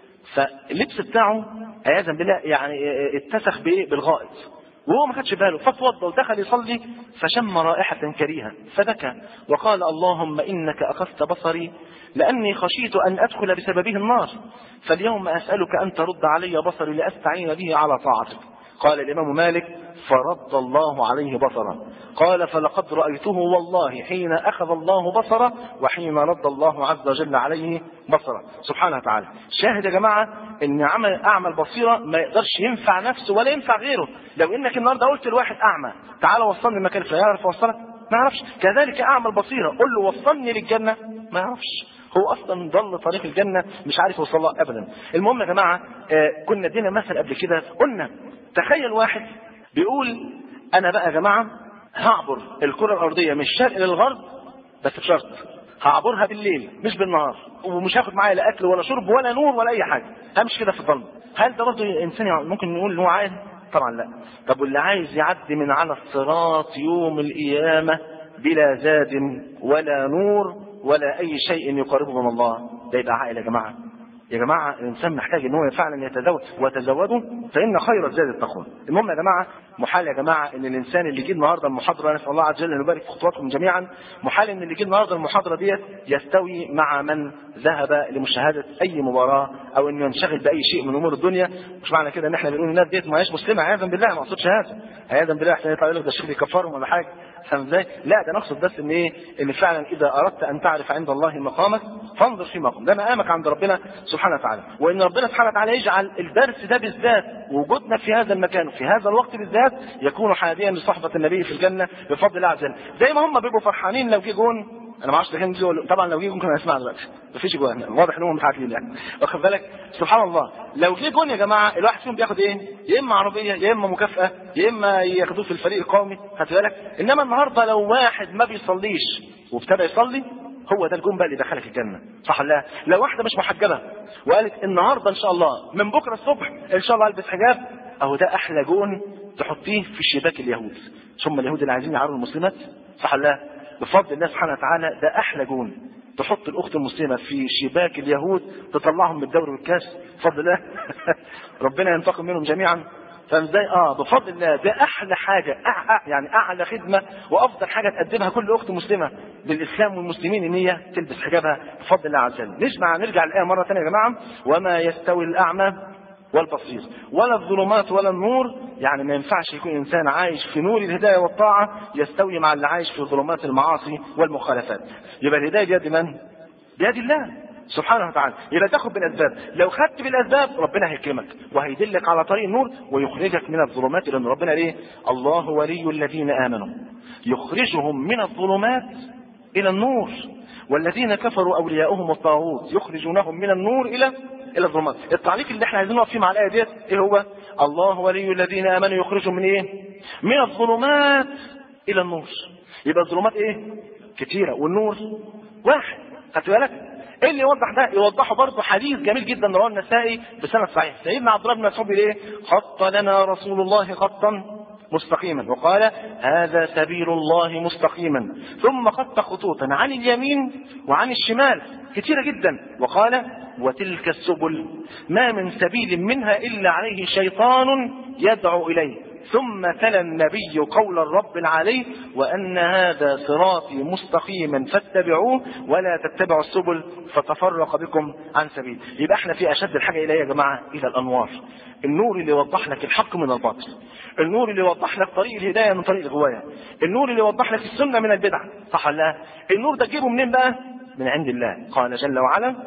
فاللبس بتاعه عياذا بالله يعني اتسخ بايه؟ بالغائط، وهو ما خدش باله، فتوضا ودخل يصلي فشم رائحة كريهة فبكى وقال اللهم إنك أخذت بصري لأني خشيت أن أدخل بسببه النار، فاليوم أسألك أن ترد علي بصري لأستعين به على طاعتك. قال الإمام مالك فرد الله عليه بصره. قال فلقد رأيته والله حين أخذ الله بصره وحين رد الله عز وجل عليه بصره سبحانه وتعالى. شاهد يا جماعة ان عمل أعمى البصيرة ما يقدرش ينفع نفسه ولا ينفع غيره. لو انك النهارده قلت لواحد أعمى تعالى وصلني المكان الفلاني، يعرف يوصلك؟ ما يعرفش. كذلك أعمى البصيرة قل له وصلني للجنة، ما يعرفش، هو اصلا ضل طريق الجنة مش عارف يوصل لها ابدا. المهم يا جماعة آه كنا ادينا مثل قبل كده، قلنا تخيل واحد بيقول انا بقى يا جماعة هعبر الكرة الارضية من الشرق للغرب، بس بشرط هعبرها بالليل مش بالنهار، ومش هاخد معايا لا اكل ولا شرب ولا نور ولا اي حاجة، همشي كده في الظلم. هل ده برضه انسان ممكن نقول ان هو عايز؟ طبعا لا. طب واللي عايز يعدي من على الصراط يوم القيامة بلا زاد ولا نور ولا اي شيء يقربه من الله، ده يبقى عاقل يا جماعه. يا جماعه الانسان محتاج ان هو فعلا يتزوج، وتزودوا فان خير الزاد التقوى. المهم يا جماعه محال يا جماعه ان الانسان اللي جه النهارده المحاضره، نسال الله عز وجل ان يبارك في خطواتكم جميعا، محال ان اللي جه النهارده المحاضره ديت يستوي مع من ذهب لمشاهده اي مباراه او انه ينشغل باي شيء من امور الدنيا. مش معنى كده ان احنا بنقول الناس ديت ما هيش مسلمه، عياذا بالله، ما اقصدش هذا، عياذا بالله احسن يطلع يقول لك ده الشيخ بيكفرهم ولا حاجه، فاهم ازاي؟ لا، ده نقصد بس ان ايه؟ ان فعلا اذا اردت ان تعرف عند الله مقامك فانظر في مقام، ده مقامك عند ربنا سبحانه وتعالى. وان ربنا سبحانه وتعالى يجعل الدرس ده بالذات وجودنا في هذا المكان وفي هذا الوقت بالذات يكون حاديا لصحبه النبي في الجنه بفضل الله عز وجل. زي ما هم بيبقوا فرحانين لو جه جون، انا ما اعرفش ده كان جون، طبعا لو جه جون كنا هنسمع دلوقتي، مفيش جون، واضح ان هم متعادلين يعني، واخد بالك؟ سبحان الله. لو جه جون يا جماعه الواحد فيهم بياخد ايه؟ يا اما عربيه، يا اما مكافاه، يا اما ياخدوه في الفريق القومي، خدت بالك؟ انما النهارده لو واحد ما بيصليش وابتدى يصلي، هو ده الجون بقى اللي دخلك الجنه، صح ولا لا؟ لو واحده مش محجبه وقالت النهارده ان شاء الله من بكره الصبح ان شاء الله البس حجاب، اهو ده احلى جون تحطيه في شباك اليهود، ثم اليهود اللي عايزين يعاروا المسلمات، صح ولا لا؟ بفضل الله سبحانه وتعالى ده احلى جون تحط الاخت المسلمه في شباك اليهود، تطلعهم من الدوري والكاس بفضل الله. ربنا ينتقم منهم جميعا. فاهم ازاي؟ اه بفضل الله ده احلى حاجه، أح يعني اعلى خدمه وافضل حاجه تقدمها كل اخت مسلمه للاسلام والمسلمين ان هي تلبس حجابها بفضل الله عز وجل. نسمع نرجع الايه مره ثانيه يا جماعه، وما يستوي الاعمى والبصير ولا الظلمات ولا النور، يعني ما ينفعش يكون انسان عايش في نور الهدايه والطاعه يستوي مع اللي عايش في ظلمات المعاصي والمخالفات. يبقى الهدايه بيد من؟ بيد الله سبحانه وتعالى. يبقى تاخد بالاسباب، لو خدت بالاسباب ربنا هيكرمك وهيدلك على طريق النور ويخرجك من الظلمات، لان ربنا ليه؟ الله ولي الذين امنوا يخرجهم من الظلمات الى النور، والذين كفروا اولياؤهم الطاغوت يخرجونهم من النور الى الى الظلمات. التعليق اللي احنا عايزين نقف فيه مع الايه ديت ايه هو؟ الله ولي الذين امنوا يخرجهم من ايه؟ من الظلمات الى النور. يبقى الظلمات ايه؟ كتيره والنور واحد، خدت بالك؟ ايه اللي يوضح ده؟ يوضحه برضه حديث جميل جدا رواه النسائي بسند صحيح. سيدنا عبد الله بن مسعود بيقول ايه؟ خط لنا رسول الله خطا مستقيما وقال هذا سبيل الله مستقيما، ثم خط خطوطا عن اليمين وعن الشمال كثيرة جدا وقال وتلك السبل ما من سبيل منها إلا عليه شيطان يدعو إليه ثم تلا النبي قول الرب العلي وأن هذا صراطي مستقيما فاتبعوه ولا تتبعوا السبل فتفرق بكم عن سبيل. يبقى احنا في أشد الحاجة إليه يا جماعة إلى الأنوار، النور اللي يوضح لك الحق من الباطل، النور اللي يوضح لك طريق الهداية من طريق الغواية، النور اللي يوضح لك السنة من البدع، صح ولا لا؟ النور ده تجيبه منين بقى؟ من عند الله. قال جل وعلا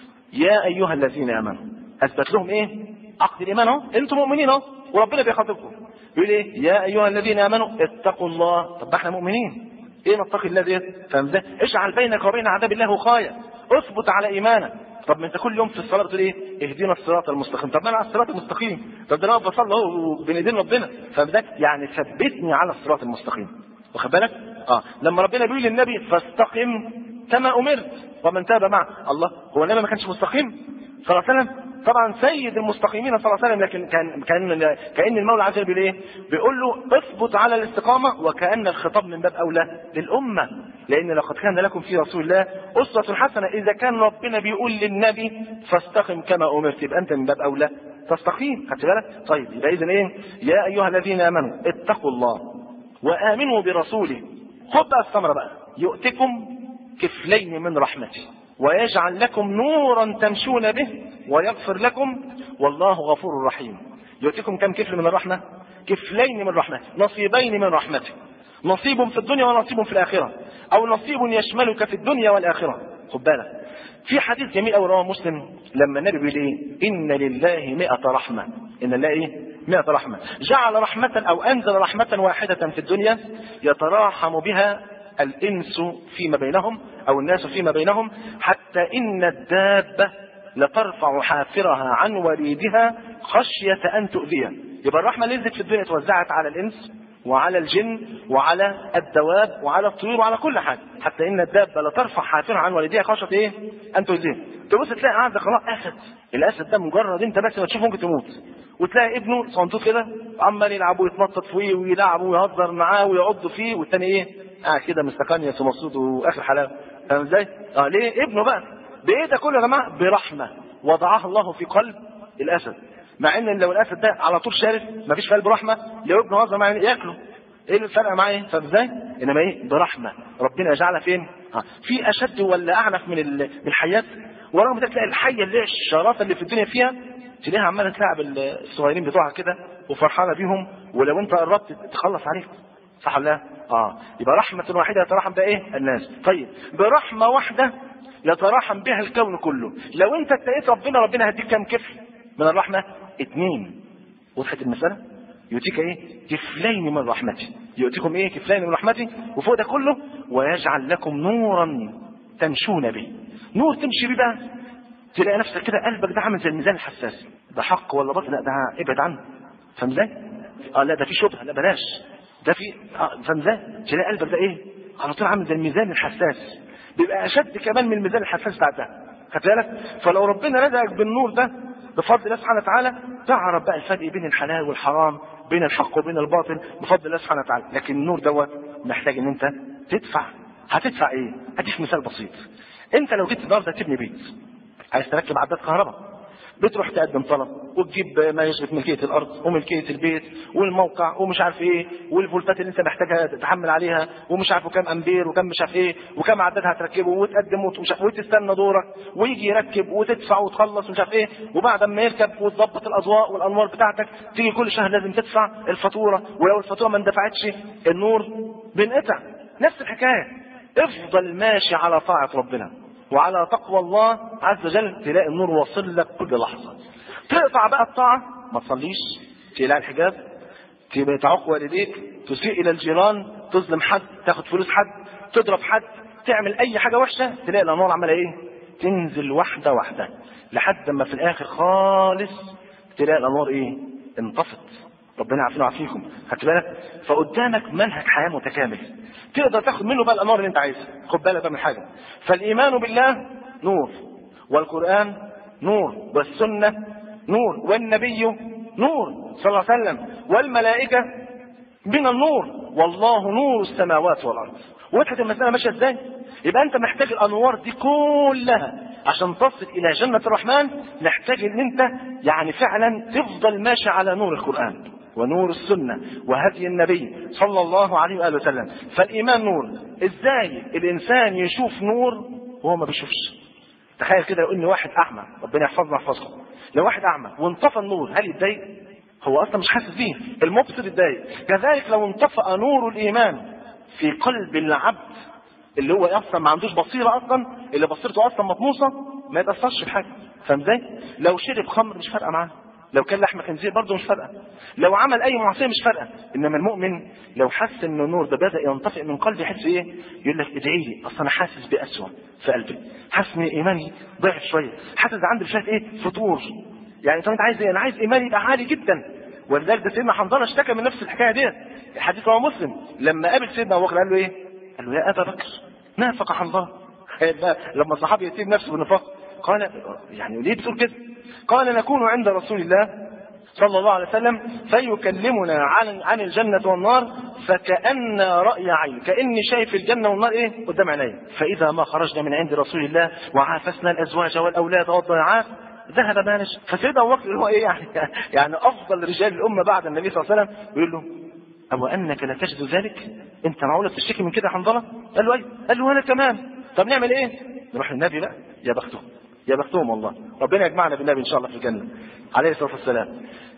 يا أيها الذين آمنوا، أثبت لهم إيه؟ عقد الإيمان أهو، أنتم مؤمنين أهو، وربنا بيخاطبكم يقول إيه؟ يا أيها الذين آمنوا اتقوا الله. طب احنا مؤمنين، إيه نتقي الله ديت؟ فاهم ازاي؟ اجعل بينك وبين عذاب الله وقاية، اثبت على إيمانك. طب ما انت كل يوم في الصلاه بتقول ايه؟ اهدنا الصراط المستقيم. طب ما انا على الصراط المستقيم، طب ده انا بصلي اهو بين ايدين ربنا، فبدك يعني ثبتني على الصراط المستقيم. واخد بالك؟ اه لما ربنا بيقول للنبي فاستقم كما امرت ومن تاب معه، الله هو النبي ما كانش مستقيم صلى الله عليه وسلم؟ طبعا سيد المستقيمين صلى الله عليه وسلم، لكن كان كان كأن المولى عز وجل بيقول ايه؟ بيقول له اثبت على الاستقامه، وكأن الخطاب من باب اولى للامه، لان لقد كان لكم في رسول الله اسوه حسنه. اذا كان ربنا بيقول للنبي فاستقم كما امرت، يبقى انت من باب اولى تستقيم. خدت بالك؟ طيب يبقى اذا ايه؟ يا ايها الذين امنوا اتقوا الله وامنوا برسوله. خد بقى الثمره بقى، يؤتكم كفلين من رحمته ويجعل لكم نورا تمشون به ويغفر لكم والله غفور رحيم. يؤتكم كم كفل من الرحمة؟ كفلين من رحمته، نصيبين من رحمته، نصيب في الدنيا ونصيب في الآخرة، أو نصيب يشملك في الدنيا والآخرة. خد بالك في حديث جميل أوي رواه مسلم لما النبي بيقول إيه؟ إن لله مئة رحمة، إن الله إيه؟ مئة رحمة، جعل رحمة أو أنزل رحمة واحدة في الدنيا يتراحم بها الإنس فيما بينهم أو الناس فيما بينهم، حتى إن الدابة لترفع حافرها عن وليدها خشية أن تؤذيه. يبقى الرحمة اللي نزلت في الدنيا توزعت على الإنس وعلى الجن وعلى الدواب وعلى الطيور وعلى كل حاجة، حتى إن الدابة لترفع حافرها عن والديها خشية إيه؟ أن تؤذيه. تبص تلاقي قاعد خلاص أسد، الأسد ده مجرد أنت بس ما تشوفه ممكن تموت، وتلاقي ابنه صندوق كده عمال يلعب ويتنطط فيه ويلعب ويهزر معاه ويعض فيه، والتاني إيه؟ قاعد كده مستقنيس ومبسوط واخر حلاوه. فاهم ازاي؟ اه ليه؟ ابنه بقى. بايه ده كله يا جماعه؟ برحمه وضعها الله في قلب الاسد، مع ان لو الاسد ده على طول شارف مفيش في قلبه رحمه، لو ابنه هزر معاه ياكله، ايه الفرق معاه ايه؟ فاهم ازاي؟ انما ايه؟ برحمه ربنا يجعلها فين؟ اه في اشد ولا اعنف من من الحيات؟ ورغم ذلك تلاقي الحيه اللي هي الشراسه اللي في الدنيا فيها تلاقيها عماله تلعب الصغيرين بتوعها كده وفرحانه بيهم، ولو انت قربت تخلص عليك، صح ولا لا؟ اه يبقى رحمة واحدة يترحم بها ايه؟ الناس. طيب برحمة واحدة يترحم بها الكون كله. لو انت اتقيت ربنا، ربنا هديك كم كفل من الرحمة؟ اتنين. وضحت المسألة؟ يؤتيك ايه؟ كفلين من رحمته. يؤتيكم ايه؟ كفلين من رحمته. وفوق ده كله ويجعل لكم نورا تمشون به. نور تمشي بيه بقى تلاقي نفسك كده قلبك ده عامل زي الميزان الحساس، ده حق ولا باطل؟ لا ده ابعد عنه. فاهم ازاي؟ اه لا ده في شبهه، لا بلاش ده في اه فاهم ازاي؟ تلاقي قلبك ده ايه؟ على طول عامل زي الميزان الحساس، بيبقى اشد كمان من الميزان الحساس بعدها. خدت بالك؟ فلو ربنا رزقك بالنور ده بفضل الله سبحانه وتعالى تعرف بقى الفرق بين الحلال والحرام، بين الحق وبين الباطل بفضل الله سبحانه وتعالى. لكن النور دوت محتاج ان انت تدفع. هتدفع ايه؟ اديك مثال بسيط. انت لو جيت النهارده تبني بيت، عايز تركب عداد كهرباء، بتروح تقدم طلب وتجيب ما يثبت ملكيه الارض وملكيه البيت والموقع ومش عارف ايه والفولتات اللي انت محتاجها تتحمل عليها ومش عارف كام امبير وكم مش عارف ايه وكم عداد هتركبه، وتقدم وتستنى دورك ويجي يركب وتدفع وتخلص ومش عارف ايه، وبعد ما يركب وتظبط الاضواء والانوار بتاعتك تيجي كل شهر لازم تدفع الفاتوره، ولو الفاتوره ما اندفعتش النور بينقطع. نفس الحكايه، افضل ماشي على طاعه ربنا وعلى تقوى الله عز وجل تلاقي النور واصل لك كل لحظة. تقطع بقى الطاعة، ما تصليش، تقلع الحجاب، تعق والديك، تسيء إلى الجيران، تظلم حد، تاخد فلوس حد، تضرب حد، تعمل أي حاجة وحشة، تلاقي الأنوار عمالة إيه؟ تنزل واحدة واحدة لحد ما في الآخر خالص تلاقي الأنوار إيه؟ انطفت. ربنا يعافينا ويعافيكم. خدت بالك؟ فقدامك منهج حياة متكامل تقدر تاخد منه بقى الانوار اللي انت عايزها. خد بالك بقى من حاجه، فالايمان بالله نور، والقران نور، والسنه نور، والنبي نور صلى الله عليه وسلم، والملائكه من النور، والله نور السماوات والارض. وضحت المساله ماشيه ازاي؟ يبقى انت محتاج الانوار دي كلها عشان تصل الى جنه الرحمن. محتاج ان انت يعني فعلا تفضل ماشي على نور القران ونور السنة وهدي النبي صلى الله عليه وآله وسلم. فالإيمان نور. إزاي الإنسان يشوف نور وهو ما بيشوفش؟ تخيل كده لو إن واحد أعمى، ربنا يحفظنا ويحفظكم، لو واحد أعمى وانطفى النور هل يتضايق؟ هو أصلا مش حاسس بيه، المبصر يتضايق. كذلك لو انطفأ نور الإيمان في قلب العبد اللي هو أصلا ما عندوش بصيرة، أصلا اللي بصيرته أصلا مطموسة، ما يتأثرش بحاجة. فاهم ازاي؟ لو شرب خمر مش فارقة معاه، لو كان لحم خنزير برضه مش فارقة، لو عمل أي معصية مش فارقة. إنما المؤمن لو حس إن النور ده بدأ ينطفئ من قلبه يحس إيه؟ يقول لك ادعي لي، أصلا أنا حاسس بأسوأ في قلبي، حاسس إن إيماني ضعف شوية، حاسس عندي شوية إيه؟ فتور. يعني طب أنت عايز إيه؟ أنا عايز إيماني يبقى عالي جدا. ولذلك ده سيدنا حنظلة اشتكى من نفس الحكاية ديت. الحديث رواه مسلم، لما قابل سيدنا أبو بكر قال له إيه؟ قال له يا أبا بكر نافق حنظلة. لما الصحابي يتيم نفسه بالنفاق قال يعني ليه بتقول كده؟ قال نكون عند رسول الله صلى الله عليه وسلم فيكلمنا عن عن الجنة والنار فكأن رأي عين، كأني شايف الجنة والنار ايه قدام عيني، فإذا ما خرجنا من عند رسول الله وعافسنا الأزواج والأولاد والضيعات ذهب ما نشاء. فسيدنا أبو بكر اللي هو ايه يعني يعني أفضل رجال الأمة بعد النبي صلى الله عليه وسلم يقول له أو أنك لا تجد ذلك؟ أنت معقولة تشتكي من كده حنظلة؟ قال له أي؟ قال له أنا كمان. طب نعمل إيه؟ نروح للنبي بقى، يا بختهم يا بختهم والله، ربنا يجمعنا بالنبي إن شاء الله في الجنة عليه الصلاة والسلام.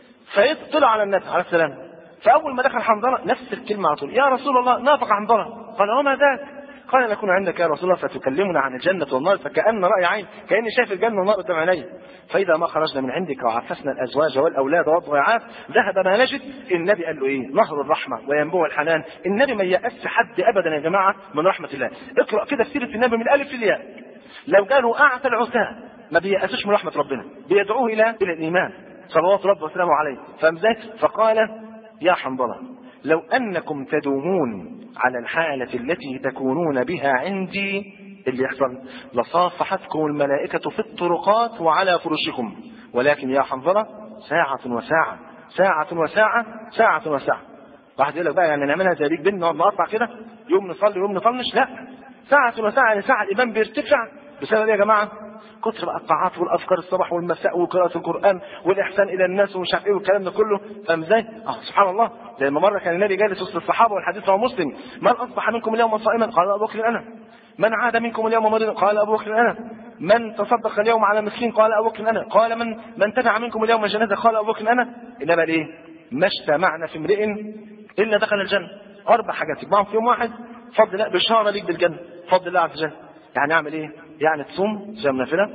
فيطلع على النبي عليه السلام، فأول ما دخل حنظلة نفس الكلمة على طول، يا رسول الله نافق حنظلة. قال وما ذاك؟ قال نكون عندك يا رسول الله فتكلمنا عن الجنة والنار فكأن رأي عين، كأني شايف الجنة والنار قدام عيني، فإذا ما خرجنا من عندك وعفسنا الأزواج والأولاد والضيعات ذهب ما نجد. النبي قال له إيه؟ نهر الرحمة وينبوع الحنان. النبي ما يأس حد أبدا يا جماعة من رحمة الله. اقرأ كده سيرة النبي من الألف للياء، لو قالوا أعتى العتاة ما بيأسوش من رحمة ربنا، بيدعوه إلى إلى الإيمان صلوات ربه وسلامه عليه. فمزاج فقال يا حنظلة لو أنكم تدومون على الحالة التي تكونون بها عندي اللي يحصل لصافحتكم الملائكة في الطرقات وعلى فرشكم، ولكن يا حنظلة ساعة وساعة ساعة وساعة ساعة وساعة. واحد يقول لك بقى يعني نعملها زي بيك بينا نقطع كده يوم نصلي ويوم نطنش؟ لا، ساعة وساعة يعني ساعة الإيمان بيرتفع بسبب ايه يا جماعة؟ كتر بقى الطاعات والأذكار الصباح والمساء وقراءة القرآن والإحسان إلى الناس ومش عارف إيه والكلام ده كله. فاهم إزاي؟ آه سبحان الله. زي ما مرة كان النبي جالس وسط الصحابة والحديث رواه مسلم، من أصبح منكم اليوم صائما؟ قال أبو بكر أنا. من عاد منكم اليوم مريضا؟ قال أبو بكر أنا. من تصدق اليوم على مسكين؟ قال أبو بكر أنا. قال من من تبع منكم اليوم جنازة؟ قال أبو بكر أنا. إنما إيه؟ ما اجتمعنا في امرئ إلا دخل الجنة. أربع حاجات يجمعهم في يوم واحد، فضل الله بشارة ليك بالجنة، فضل الله عز وجل. يعني أعمل إيه؟ يعني تصوم صيام نافلة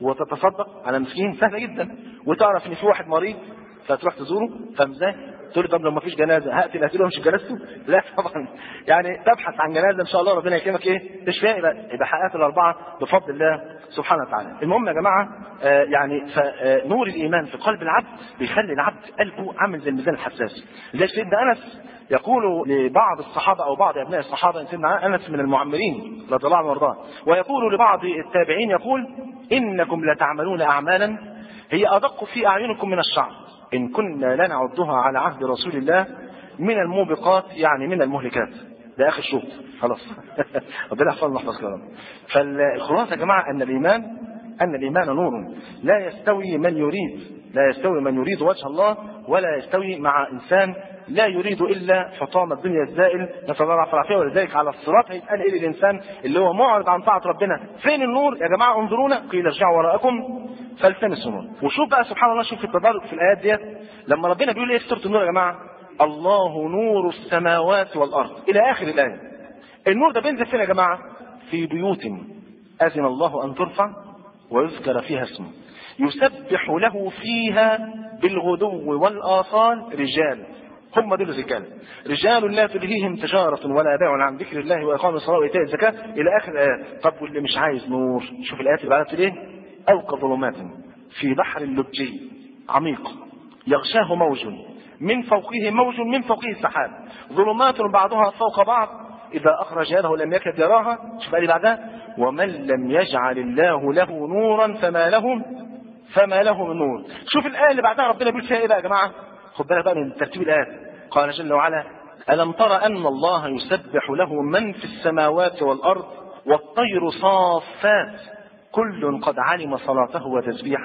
وتتصدق على مسكين، سهلة جدا، وتعرف إن في واحد مريض فتروح تزوره. فاهم ازاي؟ تقول طب لو ما فيش جنازه هقتل قتيله مش جنازته؟ لا طبعا، يعني تبحث عن جنازه ان شاء الله ربنا يكرمك ايه تشفيها، يبقى يبقى حققت الاربعه بفضل الله سبحانه وتعالى. المهم يا جماعه آه يعني فنور الايمان في قلب العبد بيخلي العبد قلبه عامل زي الميزان الحساس. زي سيدنا انس يقول لبعض الصحابه او بعض ابناء الصحابه، سيدنا انس من المعمرين رضي الله عنه وارضاه، ويقول لبعض التابعين يقول انكم لتعملون اعمالا هي ادق في اعينكم من الشعر إن كنا لنعدها على عهد رسول الله من الموبقات، يعني من المهلكات. ده آخر شوط خلاص ربنا يحفظنا ويحفظ كلامنا. فالخلاصة يا جماعة أن الإيمان أن الإيمان نور لا يستوي من يريد لا يستوي من يريد وجه الله، ولا يستوي مع إنسان لا يريد إلا حطام الدنيا الزائل، نسأل الله العافية. ولذلك على الصراط هيتقال إيه للإنسان اللي هو معرض عن طاعة ربنا؟ فين النور يا جماعة؟ انظرونا، قيل ارجعوا وراءكم فالتمسوا نور. وشوف بقى سبحان الله، شوف التدرج في الآيات ديت لما ربنا بيقول إيه في سورة النور يا جماعة؟ الله نور السماوات والأرض إلى آخر الآية. النور ده بينزل فين يا جماعة؟ في بيوت أذن الله أن ترفع ويذكر فيها اسمه يسبح له فيها بالغدو والآصال رجال، هم دول الرجال، رجال لا تلهيهم تجارة ولا بيع عن ذكر الله وإقام الصلاة وإيتاء الزكاة إلى آخر الآيات. طب واللي مش عايز نور، شوف الآيات اللي بعدها إيه؟ أو كظلمات في بحر اللجي عميق يغشاه موج من فوقه موج من فوقه سحاب ظلمات بعضها فوق بعض إذا أخرج يده لم يكد يراها. شوف اللي بعدها ومن لم يجعل الله له نورا فما له فما له من نور. شوف الآية اللي بعدها ربنا بيقول فيها إيه بقى يا جماعة؟ خد بالك بقى من ترتيب الآيات. قال جل وعلا ألم تر أن الله يسبح له من في السماوات والأرض والطير صافات كل قد علم صلاته وتسبيحه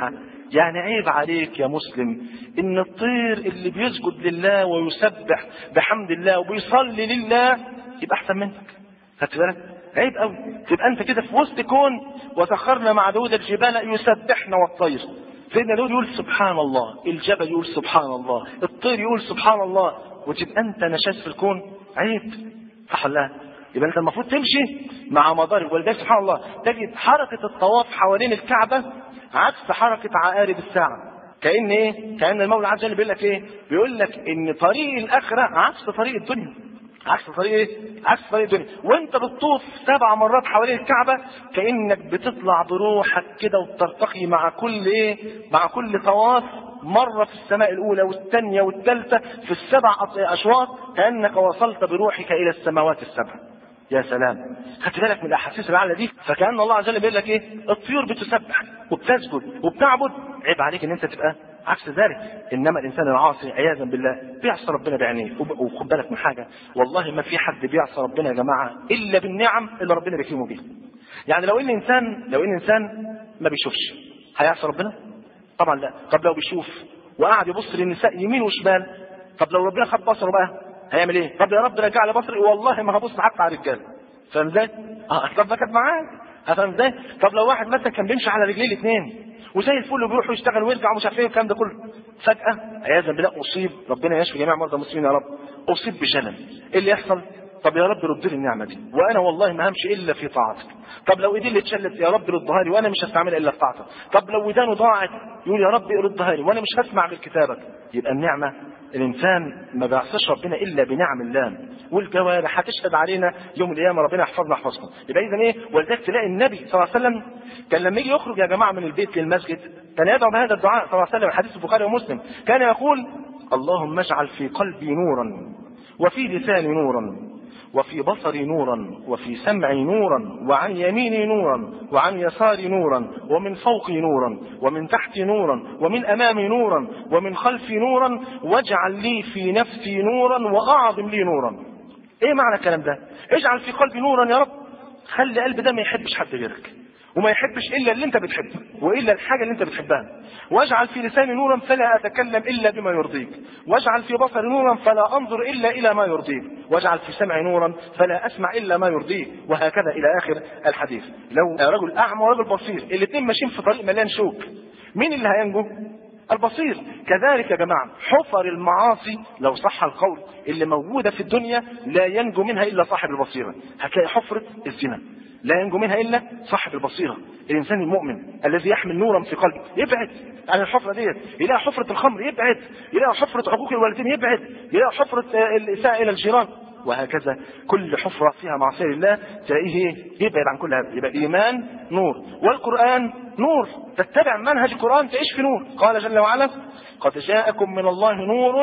يعني عيب عليك يا مسلم ان الطير اللي بيسجد لله ويسبح بحمد الله وبيصلي لله يبقى احسن منك. خدت بالك؟ عيب قوي تبقى انت كده في وسط كون وسخرنا مع داود الجبال يسبحن والطير. سيدنا داود يقول سبحان الله، الجبل يقول سبحان الله، الطير يقول سبحان الله، وتبقى انت نشاز في الكون. عيب، صح ولا لا؟ يبقى انت المفروض تمشي مع مضارب. ولذلك سبحان الله تجد حركة الطواف حوالين الكعبة عكس حركة عقارب الساعة. كأن ايه؟ كأن المولى عز وجل بيقول لك ايه؟ بيقول لك ان طريق الآخرة عكس طريق الدنيا. عكس طريق ايه؟ عكس طريق الدنيا. وانت بتطوف سبع مرات حوالين الكعبة كأنك بتطلع بروحك كده وترتقي مع كل ايه؟ مع كل طواف مرة في السماء الأولى والثانية والثالثة في السبع أشواط كأنك وصلت بروحك إلى السماوات السبع. يا سلام، خدت بالك من الأحاسيس الأعلى دي؟ فكأن الله عز وجل بيقول لك إيه؟ الطيور بتسبح وبتسجد وبتعبد. عيب عليك إن أنت تبقى عكس ذلك. إنما الإنسان العاصي عياذا بالله بيعصى ربنا بعينيه. وخد بالك من حاجة، والله ما في حد بيعصى ربنا يا جماعة إلا بالنعم اللي ربنا بيكرمه بيها. يعني لو إن إنسان لو إن إنسان ما بيشوفش هيعصى ربنا؟ طبعا لا. طب لو بيشوف وقعد يبص للنساء يمين وشمال، طب لو ربنا خد بصره بقى هيعمل ايه؟ طب يا رب رجع لي بصري والله ما هبص حتى على الرجاله. فاهم ازاي؟ اه طب ما كانت معاك. فاهم ازاي؟ طب لو واحد مثلا كان بيمشي على رجليه الاثنين وزي الفل وبيروح يشتغل ويرجع ومش عارف ايه الكلام ده كله، فجاه عياذا بالله اصيب، ربنا يشفي جميع مرضى المسلمين يا رب، اصيب بشلل، ايه اللي يحصل؟ طب يا رب رد لي النعمه دي وانا والله ما همشي الا في طاعتك. طب لو ايدي اللي اتشلت يا رب ردها لي وانا مش هستعملها الا في طاعتك. طب لو ودانه ضاعت يقول يا رب ردها لي وانا مش هسمع غير كتابك. يبقى النعمه الانسان ما بيعصيش ربنا الا بنعم الله. والجوارح هتشهد علينا يوم القيامه، ربنا يحفظنا يحفظكم. يبقى اذا ايه؟ ولذلك تلاقي النبي صلى الله عليه وسلم كان لما يجي يخرج يا جماعه من البيت للمسجد كان يدعو بهذا الدعاء صلى الله عليه وسلم، حديث البخاري ومسلم، كان يقول اللهم اجعل في قلبي نورا وفي لساني نورا وفي بصري نورا وفي سمعي نورا وعن يميني نورا وعن يساري نورا ومن فوقي نورا ومن تحتي نورا ومن أمامي نورا ومن خلفي نورا واجعل لي في نفسي نورا وأعظم لي نورا. ايه معنى الكلام ده؟ اجعل في قلبي نورا يا رب، خلي قلبي ده ما يحبش حد غيرك وما يحبش الا اللي انت بتحبه والا الحاجه اللي انت بتحبها. واجعل في لساني نورا فلا اتكلم الا بما يرضيك. واجعل في بصري نورا فلا انظر الا الى ما يرضيك. واجعل في سمعي نورا فلا اسمع الا ما يرضيك. وهكذا الى اخر الحديث. لو رجل اعمى ورجل بصير الاثنين ماشيين في طريق مليان شوك، مين اللي هينجو؟ البصير. كذلك يا جماعه حفر المعاصي لو صح القول اللي موجوده في الدنيا لا ينجو منها الا صاحب البصيره. هتلاقي حفره الزنا لا ينجو منها الا صاحب البصيره، الانسان المؤمن الذي يحمل نورا في قلبه يبعد عن الحفره ديت. يلاقي حفره الخمر يبعد، يلاقي حفره عقوق الوالدين يبعد، يلاقي حفره الاساءه الى الجيران، وهكذا كل حفره فيها معصيه لله تلاقيه يبعد عن كل هذا. يبقى الايمان نور والقران نور، تتبع منهج القران تعيش في نور. قال جل وعلا قد جاءكم من الله نور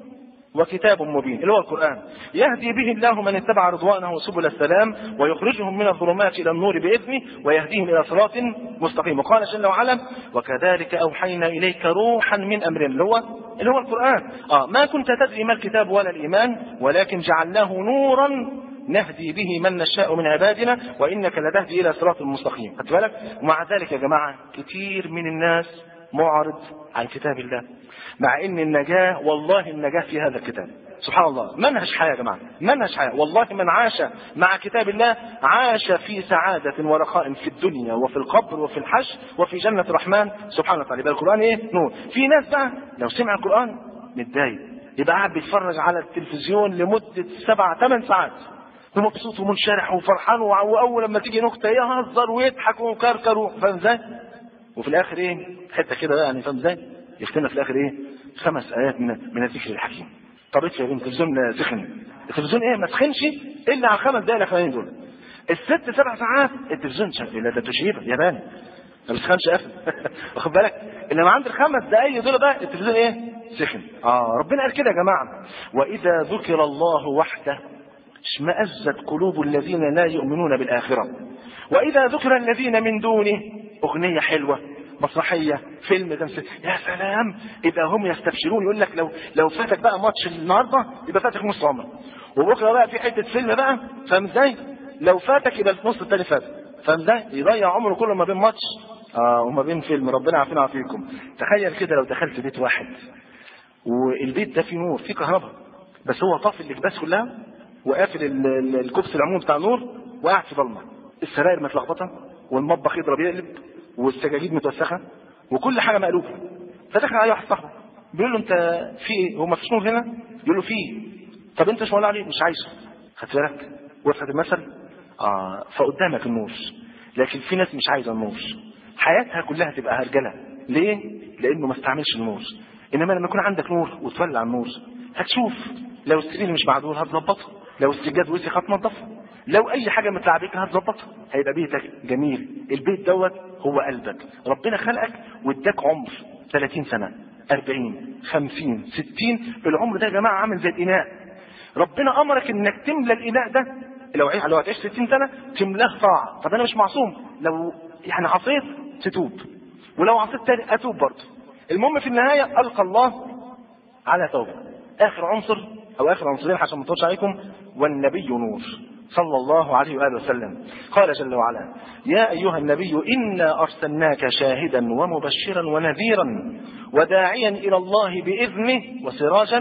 وكتاب مبين، اللي هو القرآن، يهدي به الله من اتبع رضوانه سبل السلام ويخرجهم من الظلمات إلى النور بإذنه ويهديهم إلى صراط مستقيم. وقال جل وعلا وكذلك أوحينا إليك روحا من أمرنا، اللي هو اللي هو القرآن. آه ما كنت تدري ما الكتاب ولا الإيمان ولكن جعلناه نورا نهدي به من نشاء من عبادنا وإنك لتهدي إلى صراط مستقيم. خدت بالك؟ ومع ذلك يا جماعة كتير من الناس معرض عن كتاب الله، مع ان النجاة والله النجاة في هذا الكتاب. سبحان الله، منهج حياة يا جماعة، منهج حياة. والله من عاش مع كتاب الله عاش في سعادة ورخاء في الدنيا وفي القبر وفي الحشر وفي جنة الرحمن سبحانه وتعالى. يبقى القرآن ايه؟ نور. في ناس بقى لو سمع القرآن متضايق، يبقى قاعد بيتفرج على التلفزيون لمدة سبع ثمان ساعات ومبسوط ومنشرح وفرحان، واول لما تيجي نكتة يهزر ويضحك ويكركر. فاهم ازاي؟ وفي الاخر ايه؟ حته كده يعني، فاهم ازاي؟ يختمنا في الاخر ايه؟ خمس ايات من من الذكر الحكيم. طب يا بنت التلفزيون سخن، التلفزيون ايه ما سخنش الا على الخمس دقائق الاخرانيين دول. الست سبع ساعات التلفزيون شغال، ده توشيبا ياباني ما بيسخنش قفل. واخد بالك؟ انما عند الخمس دقائق دول بقى التلفزيون ايه؟ سخن. اه ربنا قال كده يا جماعه واذا ذكر الله وحده اشمئزت قلوب الذين لا يؤمنون بالاخره واذا ذكر الذين من دونه، اغنيه حلوه، مسرحيه، فيلم، تمثيل، يا سلام اذا هم يستبشرون. يقول لك لو لو فاتك بقى ماتش النهارده يبقى فاتك نص عمر، وبكره بقى في حته فيلم بقى، فاهم ازاي؟ لو فاتك يبقى النص الثاني فات، فاهم ازاي؟ يضيع عمره كله ما بين ماتش اه وما بين فيلم ربنا يعافينا ويعافيكم. تخيل كده لو دخلت بيت واحد والبيت ده فيه نور فيه كهرباء، بس هو طافي الاكباس كلها وقافل الكبس العمومي بتاع النور وقاعد في ضلمه، السراير متلخبطه والمطبخ يضرب يقلب والسجاجيد متوسخه وكل حاجه مقلوبه. فدخل عليه واحد صاحبه بيقول له انت في ايه؟ هو ما فيش نور هنا؟ يقول له فيه. طب انت مش مولع عليه؟ مش عايزه. خدت بالك؟ وفقت المثل؟ اه فقدامك النور، لكن في ناس مش عايزه النور، حياتها كلها تبقى هرجله. ليه؟ لانه ما استعملش النور. انما لما يكون عندك نور وتولع النور هتشوف لو السرير مش معدول هتظبطه، لو السجاد وسخ هتنضفه، لو اي حاجه متلعبكه هتظبطها، هيبقى بيتك جميل. البيت دوت هو قلبك. ربنا خلقك واداك عمر ثلاثين سنه، أربعين، خمسين، ستين. العمر ده يا جماعه عامل زي الاناء. ربنا امرك انك تملى الاناء ده. لو عيش لو هتعيش ستين سنه تملاه طاعه. طب انا مش معصوم، لو يعني عصيت تتوب، ولو عصيت تاني اتوب برضه. المهم في النهايه القى الله على توبه. اخر عنصر او اخر عنصرين عشان ما اطولش عليكم، والنبي نور صلى الله عليه واله وسلم. قال جل وعلا: يا ايها النبي انا ارسلناك شاهدا ومبشرا ونذيرا وداعيا الى الله باذنه وسراجا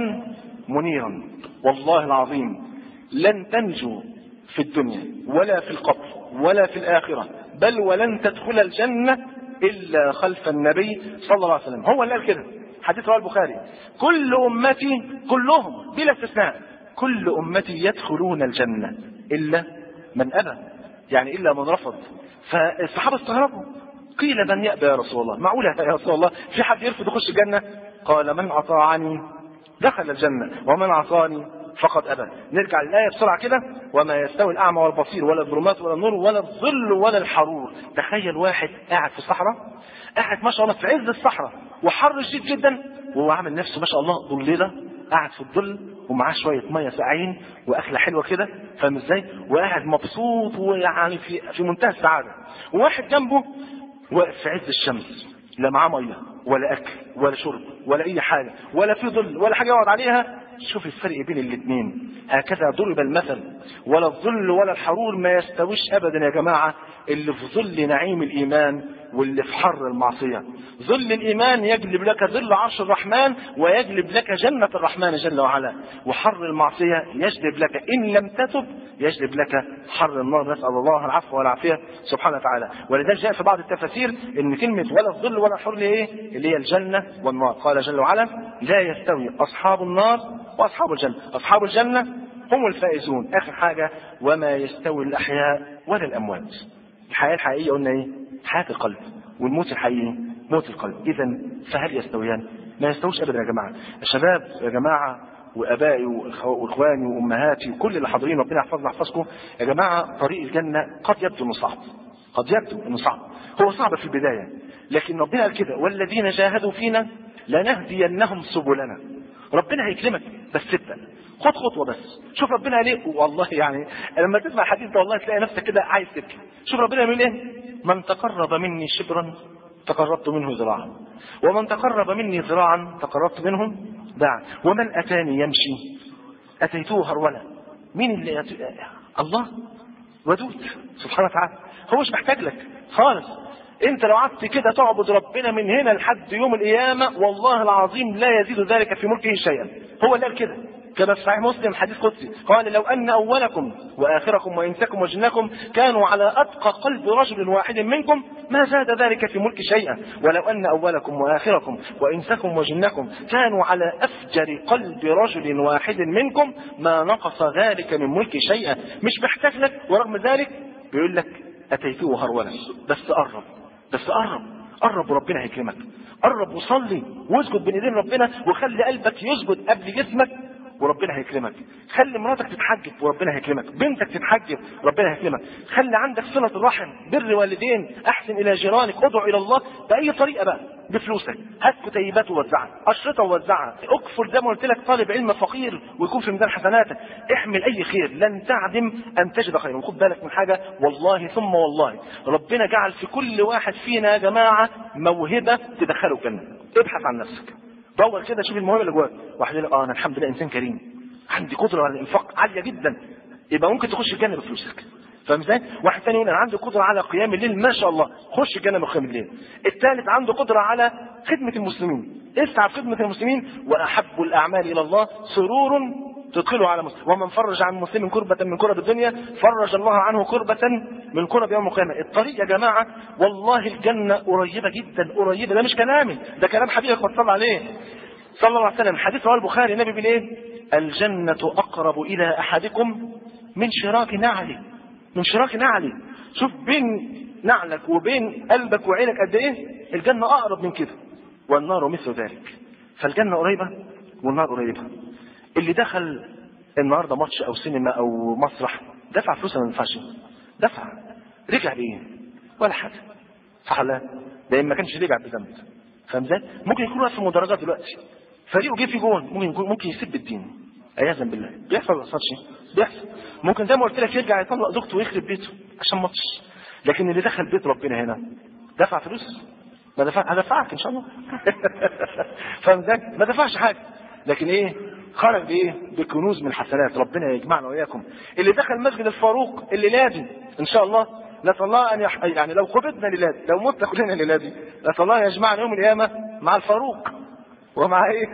منيرا. والله العظيم لن تنجو في الدنيا ولا في القبر ولا في الاخره، بل ولن تدخل الجنه الا خلف النبي صلى الله عليه وسلم. هو اللي قال كده، حديث رواه البخاري: كل امتي كلهم بلا استثناء كل امتي يدخلون الجنه الا من ابى، يعني الا من رفض. فالصحابه استغربوا، قيل من يأبى يا رسول الله؟ معقوله يا رسول الله في حد يرفض يخش الجنه؟ قال: من اطاعني دخل الجنه ومن عصاني فقد ابى. نرجع للايه بسرعه كده: وما يستوي الاعمى والبصير ولا الظلمات ولا النور ولا الظل ولا الحرور. تخيل واحد قاعد في الصحراء، قاعد ما شاء الله في عز الصحراء وحر شديد جدا، وهو عامل نفسه ما شاء الله ظليله، قاعد في الظل ومعاه شويه ميه ساقعين واكله حلوه كده، فاهم ازاي؟ وقاعد مبسوط ويعني في في منتهى السعاده. وواحد جنبه واقف في عز الشمس، لا معاه ميه ولا اكل ولا شرب ولا اي حاجه ولا في ظل ولا حاجه يقعد عليها. شوف الفرق بين الاثنين. هكذا ضرب المثل: ولا الظل ولا الحرور ما يستويش ابدا يا جماعه اللي في ظل نعيم الايمان واللي في حر المعصيه. ظل الايمان يجلب لك ظل عرش الرحمن ويجلب لك جنه الرحمن جل وعلا، وحر المعصيه يجلب لك ان لم تتب يجلب لك حر النار. نسال الله العفو والعافيه سبحانه وتعالى. ولذلك جاء في بعض التفاسير ان كلمه ولا الظل ولا الحرور ايه؟ اللي هي الجنه والنار. قال جل وعلا: لا يستوي اصحاب النار واصحاب الجنه، اصحاب الجنه هم الفائزون. اخر حاجه: وما يستوي الاحياء ولا الاموات. الحياه الحقيقيه قلنا ايه؟ حياه القلب، والموت الحقيقي موت القلب. اذا فهل يستويان؟ ما يستويش ابدا يا جماعه. الشباب يا جماعه وابائي واخواني وامهاتي وكل اللي حاضرين، ربنا يحفظنا يحفظكم يا جماعه. طريق الجنه قد يبدو انه صعب، قد يبدو انه صعب. هو صعب في البدايه، لكن ربنا قال كده: والذين جاهدوا فينا لنهدينهم سبلنا. ربنا هيكلمك بس ابدا، خد خطوه بس. شوف ربنا قال ايه، والله يعني لما تسمع الحديث ده والله تلاقي نفسك كده عايز تبكي. شوف ربنا يقول ايه: من تقرب مني شبرا تقربت منه ذراعا، ومن تقرب مني ذراعا تقربت منه باعا، ومن اتاني يمشي اتيته هرولا. مين اللي أت... الله ودود سبحانه وتعالى. هو مش محتاج لك خالص. انت لو قعدت كده تعبد ربنا من هنا لحد يوم القيامه والله العظيم لا يزيد ذلك في ملكه شيئا. هو اللي قال كده كما في صحيح مسلم حديث قدسي: قال: لو ان اولكم واخركم وانسكم وجنكم كانوا على اتقى قلب رجل واحد منكم ما زاد ذلك في ملك شيئا، ولو ان اولكم واخركم وانسكم وجنكم كانوا على افجر قلب رجل واحد منكم ما نقص ذلك من ملك شيئا. مش محتاج لك، ورغم ذلك بيقول لك اتيته هرولا. بس قرب، بس قرب قرب وربنا هيكرمك. قرب وصلي واسجد بين ايدين ربنا، وخلي قلبك يسجد قبل جسمك وربنا هيكرمك. خلي مراتك تتحجب وربنا هيكرمك، بنتك تتحجب ربنا هيكرمك. خلي عندك صلة الرحم، بر والدين، احسن الى جيرانك، ادعو الى الله باي طريقة بقى، بفلوسك، هات كتيبات ووزعها، اشرطة ووزعها، اكفر زي ما قلت لك طالب علم فقير ويكون في ميزان حسناتك، احمل اي خير، لن تعدم ان تجد خيرا. وخد بالك من حاجة والله ثم والله، ربنا جعل في كل واحد فينا يا جماعة موهبة تدخله الجنة. ابحث عن نفسك، دور كده شوف الموهبه اللي جواك. واحد يقول اه انا الحمد لله انسان كريم، عندي قدره على الانفاق عاليه جدا، يبقى ممكن تخش الجنه بفلوسك. فاهم ازاي؟ واحد ثاني يقول انا عندي قدره على قيام الليل، ما شاء الله خش الجنه من قيام الليل. الثالث عنده قدره على خدمه المسلمين، اسعى في خدمه المسلمين. واحب الاعمال الى الله سرور تدخله على مسلم، ومن فرج عن مسلم كربة من كرب الدنيا فرج الله عنه كربة من كرب يوم القيامة. الطريق يا جماعة والله الجنة قريبة جدا، قريبة. ده مش كلامي، ده كلام حبيبك صلى عليه صلى الله عليه وسلم. حديث رواه البخاري، النبي بيقول ايه؟ الجنة أقرب إلى أحدكم من شراك نعلي، من شراك نعلي. شوف بين نعلك وبين قلبك وعينك قد ايه، الجنة أقرب من كده. والنار مثل ذلك. فالجنة قريبة والنار قريبة. اللي دخل النهارده ماتش او سينما او مسرح دفع فلوس ما ينفعش، دفع رجع بايه؟ ولا حاجه، صح ولا لا؟ لان ما كانش رجع بذنب. فاهم ازاي؟ ممكن يكون واقف في المدرجات دلوقتي فريقه جه في جون، ممكن يكون ممكن يسب الدين عياذا بالله. بيحصل ولا بيحصلش؟ بيحصل. ممكن زي ما قلت لك يرجع يطلق زوجته ويخرب بيته عشان ماتش. لكن اللي دخل بيت ربنا هنا دفع فلوس؟ ما دفع، هدفعك ان شاء الله. فاهم ازاي؟ ما دفعش حاجه، لكن ايه؟ خرج بايه؟ بكنوز من الحسنات. ربنا يجمعنا واياكم. اللي دخل مسجد الفاروق اللي لازم ان شاء الله، نسال الله ان يح... يعني لو قبضنا للادي، لو متنا كلنا للادي، نسال الله يجمعنا يوم القيامه مع الفاروق ومع ايه؟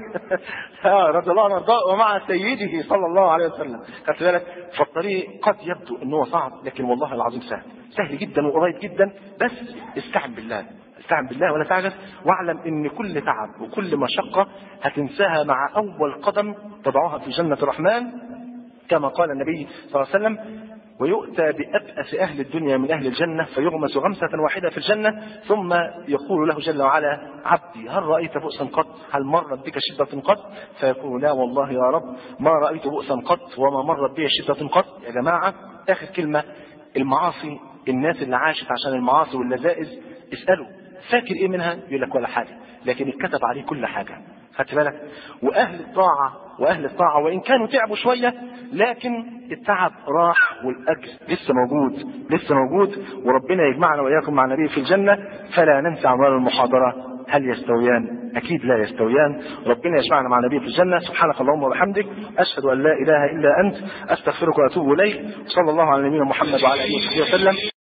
رضي الله عنه وارضاه، ومع سيده صلى الله عليه وسلم. خدت بالك؟ فالطريق قد يبدو ان هو صعب، لكن والله العظيم سهل، سهل جدا وقريب جدا. بس استعن بالله، استعن بالله ولا تعجز، واعلم ان كل تعب وكل مشقة هتنساها مع اول قدم تضعها في جنة الرحمن، كما قال النبي صلى الله عليه وسلم: ويؤتى بأبأس أهل الدنيا من أهل الجنة فيغمس غمسة واحدة في الجنة، ثم يقول له جل وعلا: عبدي هل رأيت بؤسا قط؟ هل مرت بك شدة قط؟ فيقول: لا والله يا رب ما رأيت بؤسا قط وما مرت بي شدة قط. يا جماعة آخر كلمة، المعاصي، الناس اللي عاشت عشان المعاصي واللذائذ اسألوا فاكر ايه منها؟ يقول لك ولا حاجة، لكن اتكتب عليه كل حاجة. خدت بالك؟ واهل الطاعة واهل الطاعة وان كانوا تعبوا شوية، لكن التعب راح والاجر لسه موجود، لسه موجود. وربنا يجمعنا واياكم مع النبي في الجنة. فلا ننسى عنوان المحاضرة: هل يستويان؟ اكيد لا يستويان. ربنا يجمعنا مع النبي في الجنة. سبحانك اللهم وبحمدك، اشهد ان لا اله الا انت، استغفرك واتوب اليك. صلى الله على نبينا محمد وعلى اله وصحبه وسلم.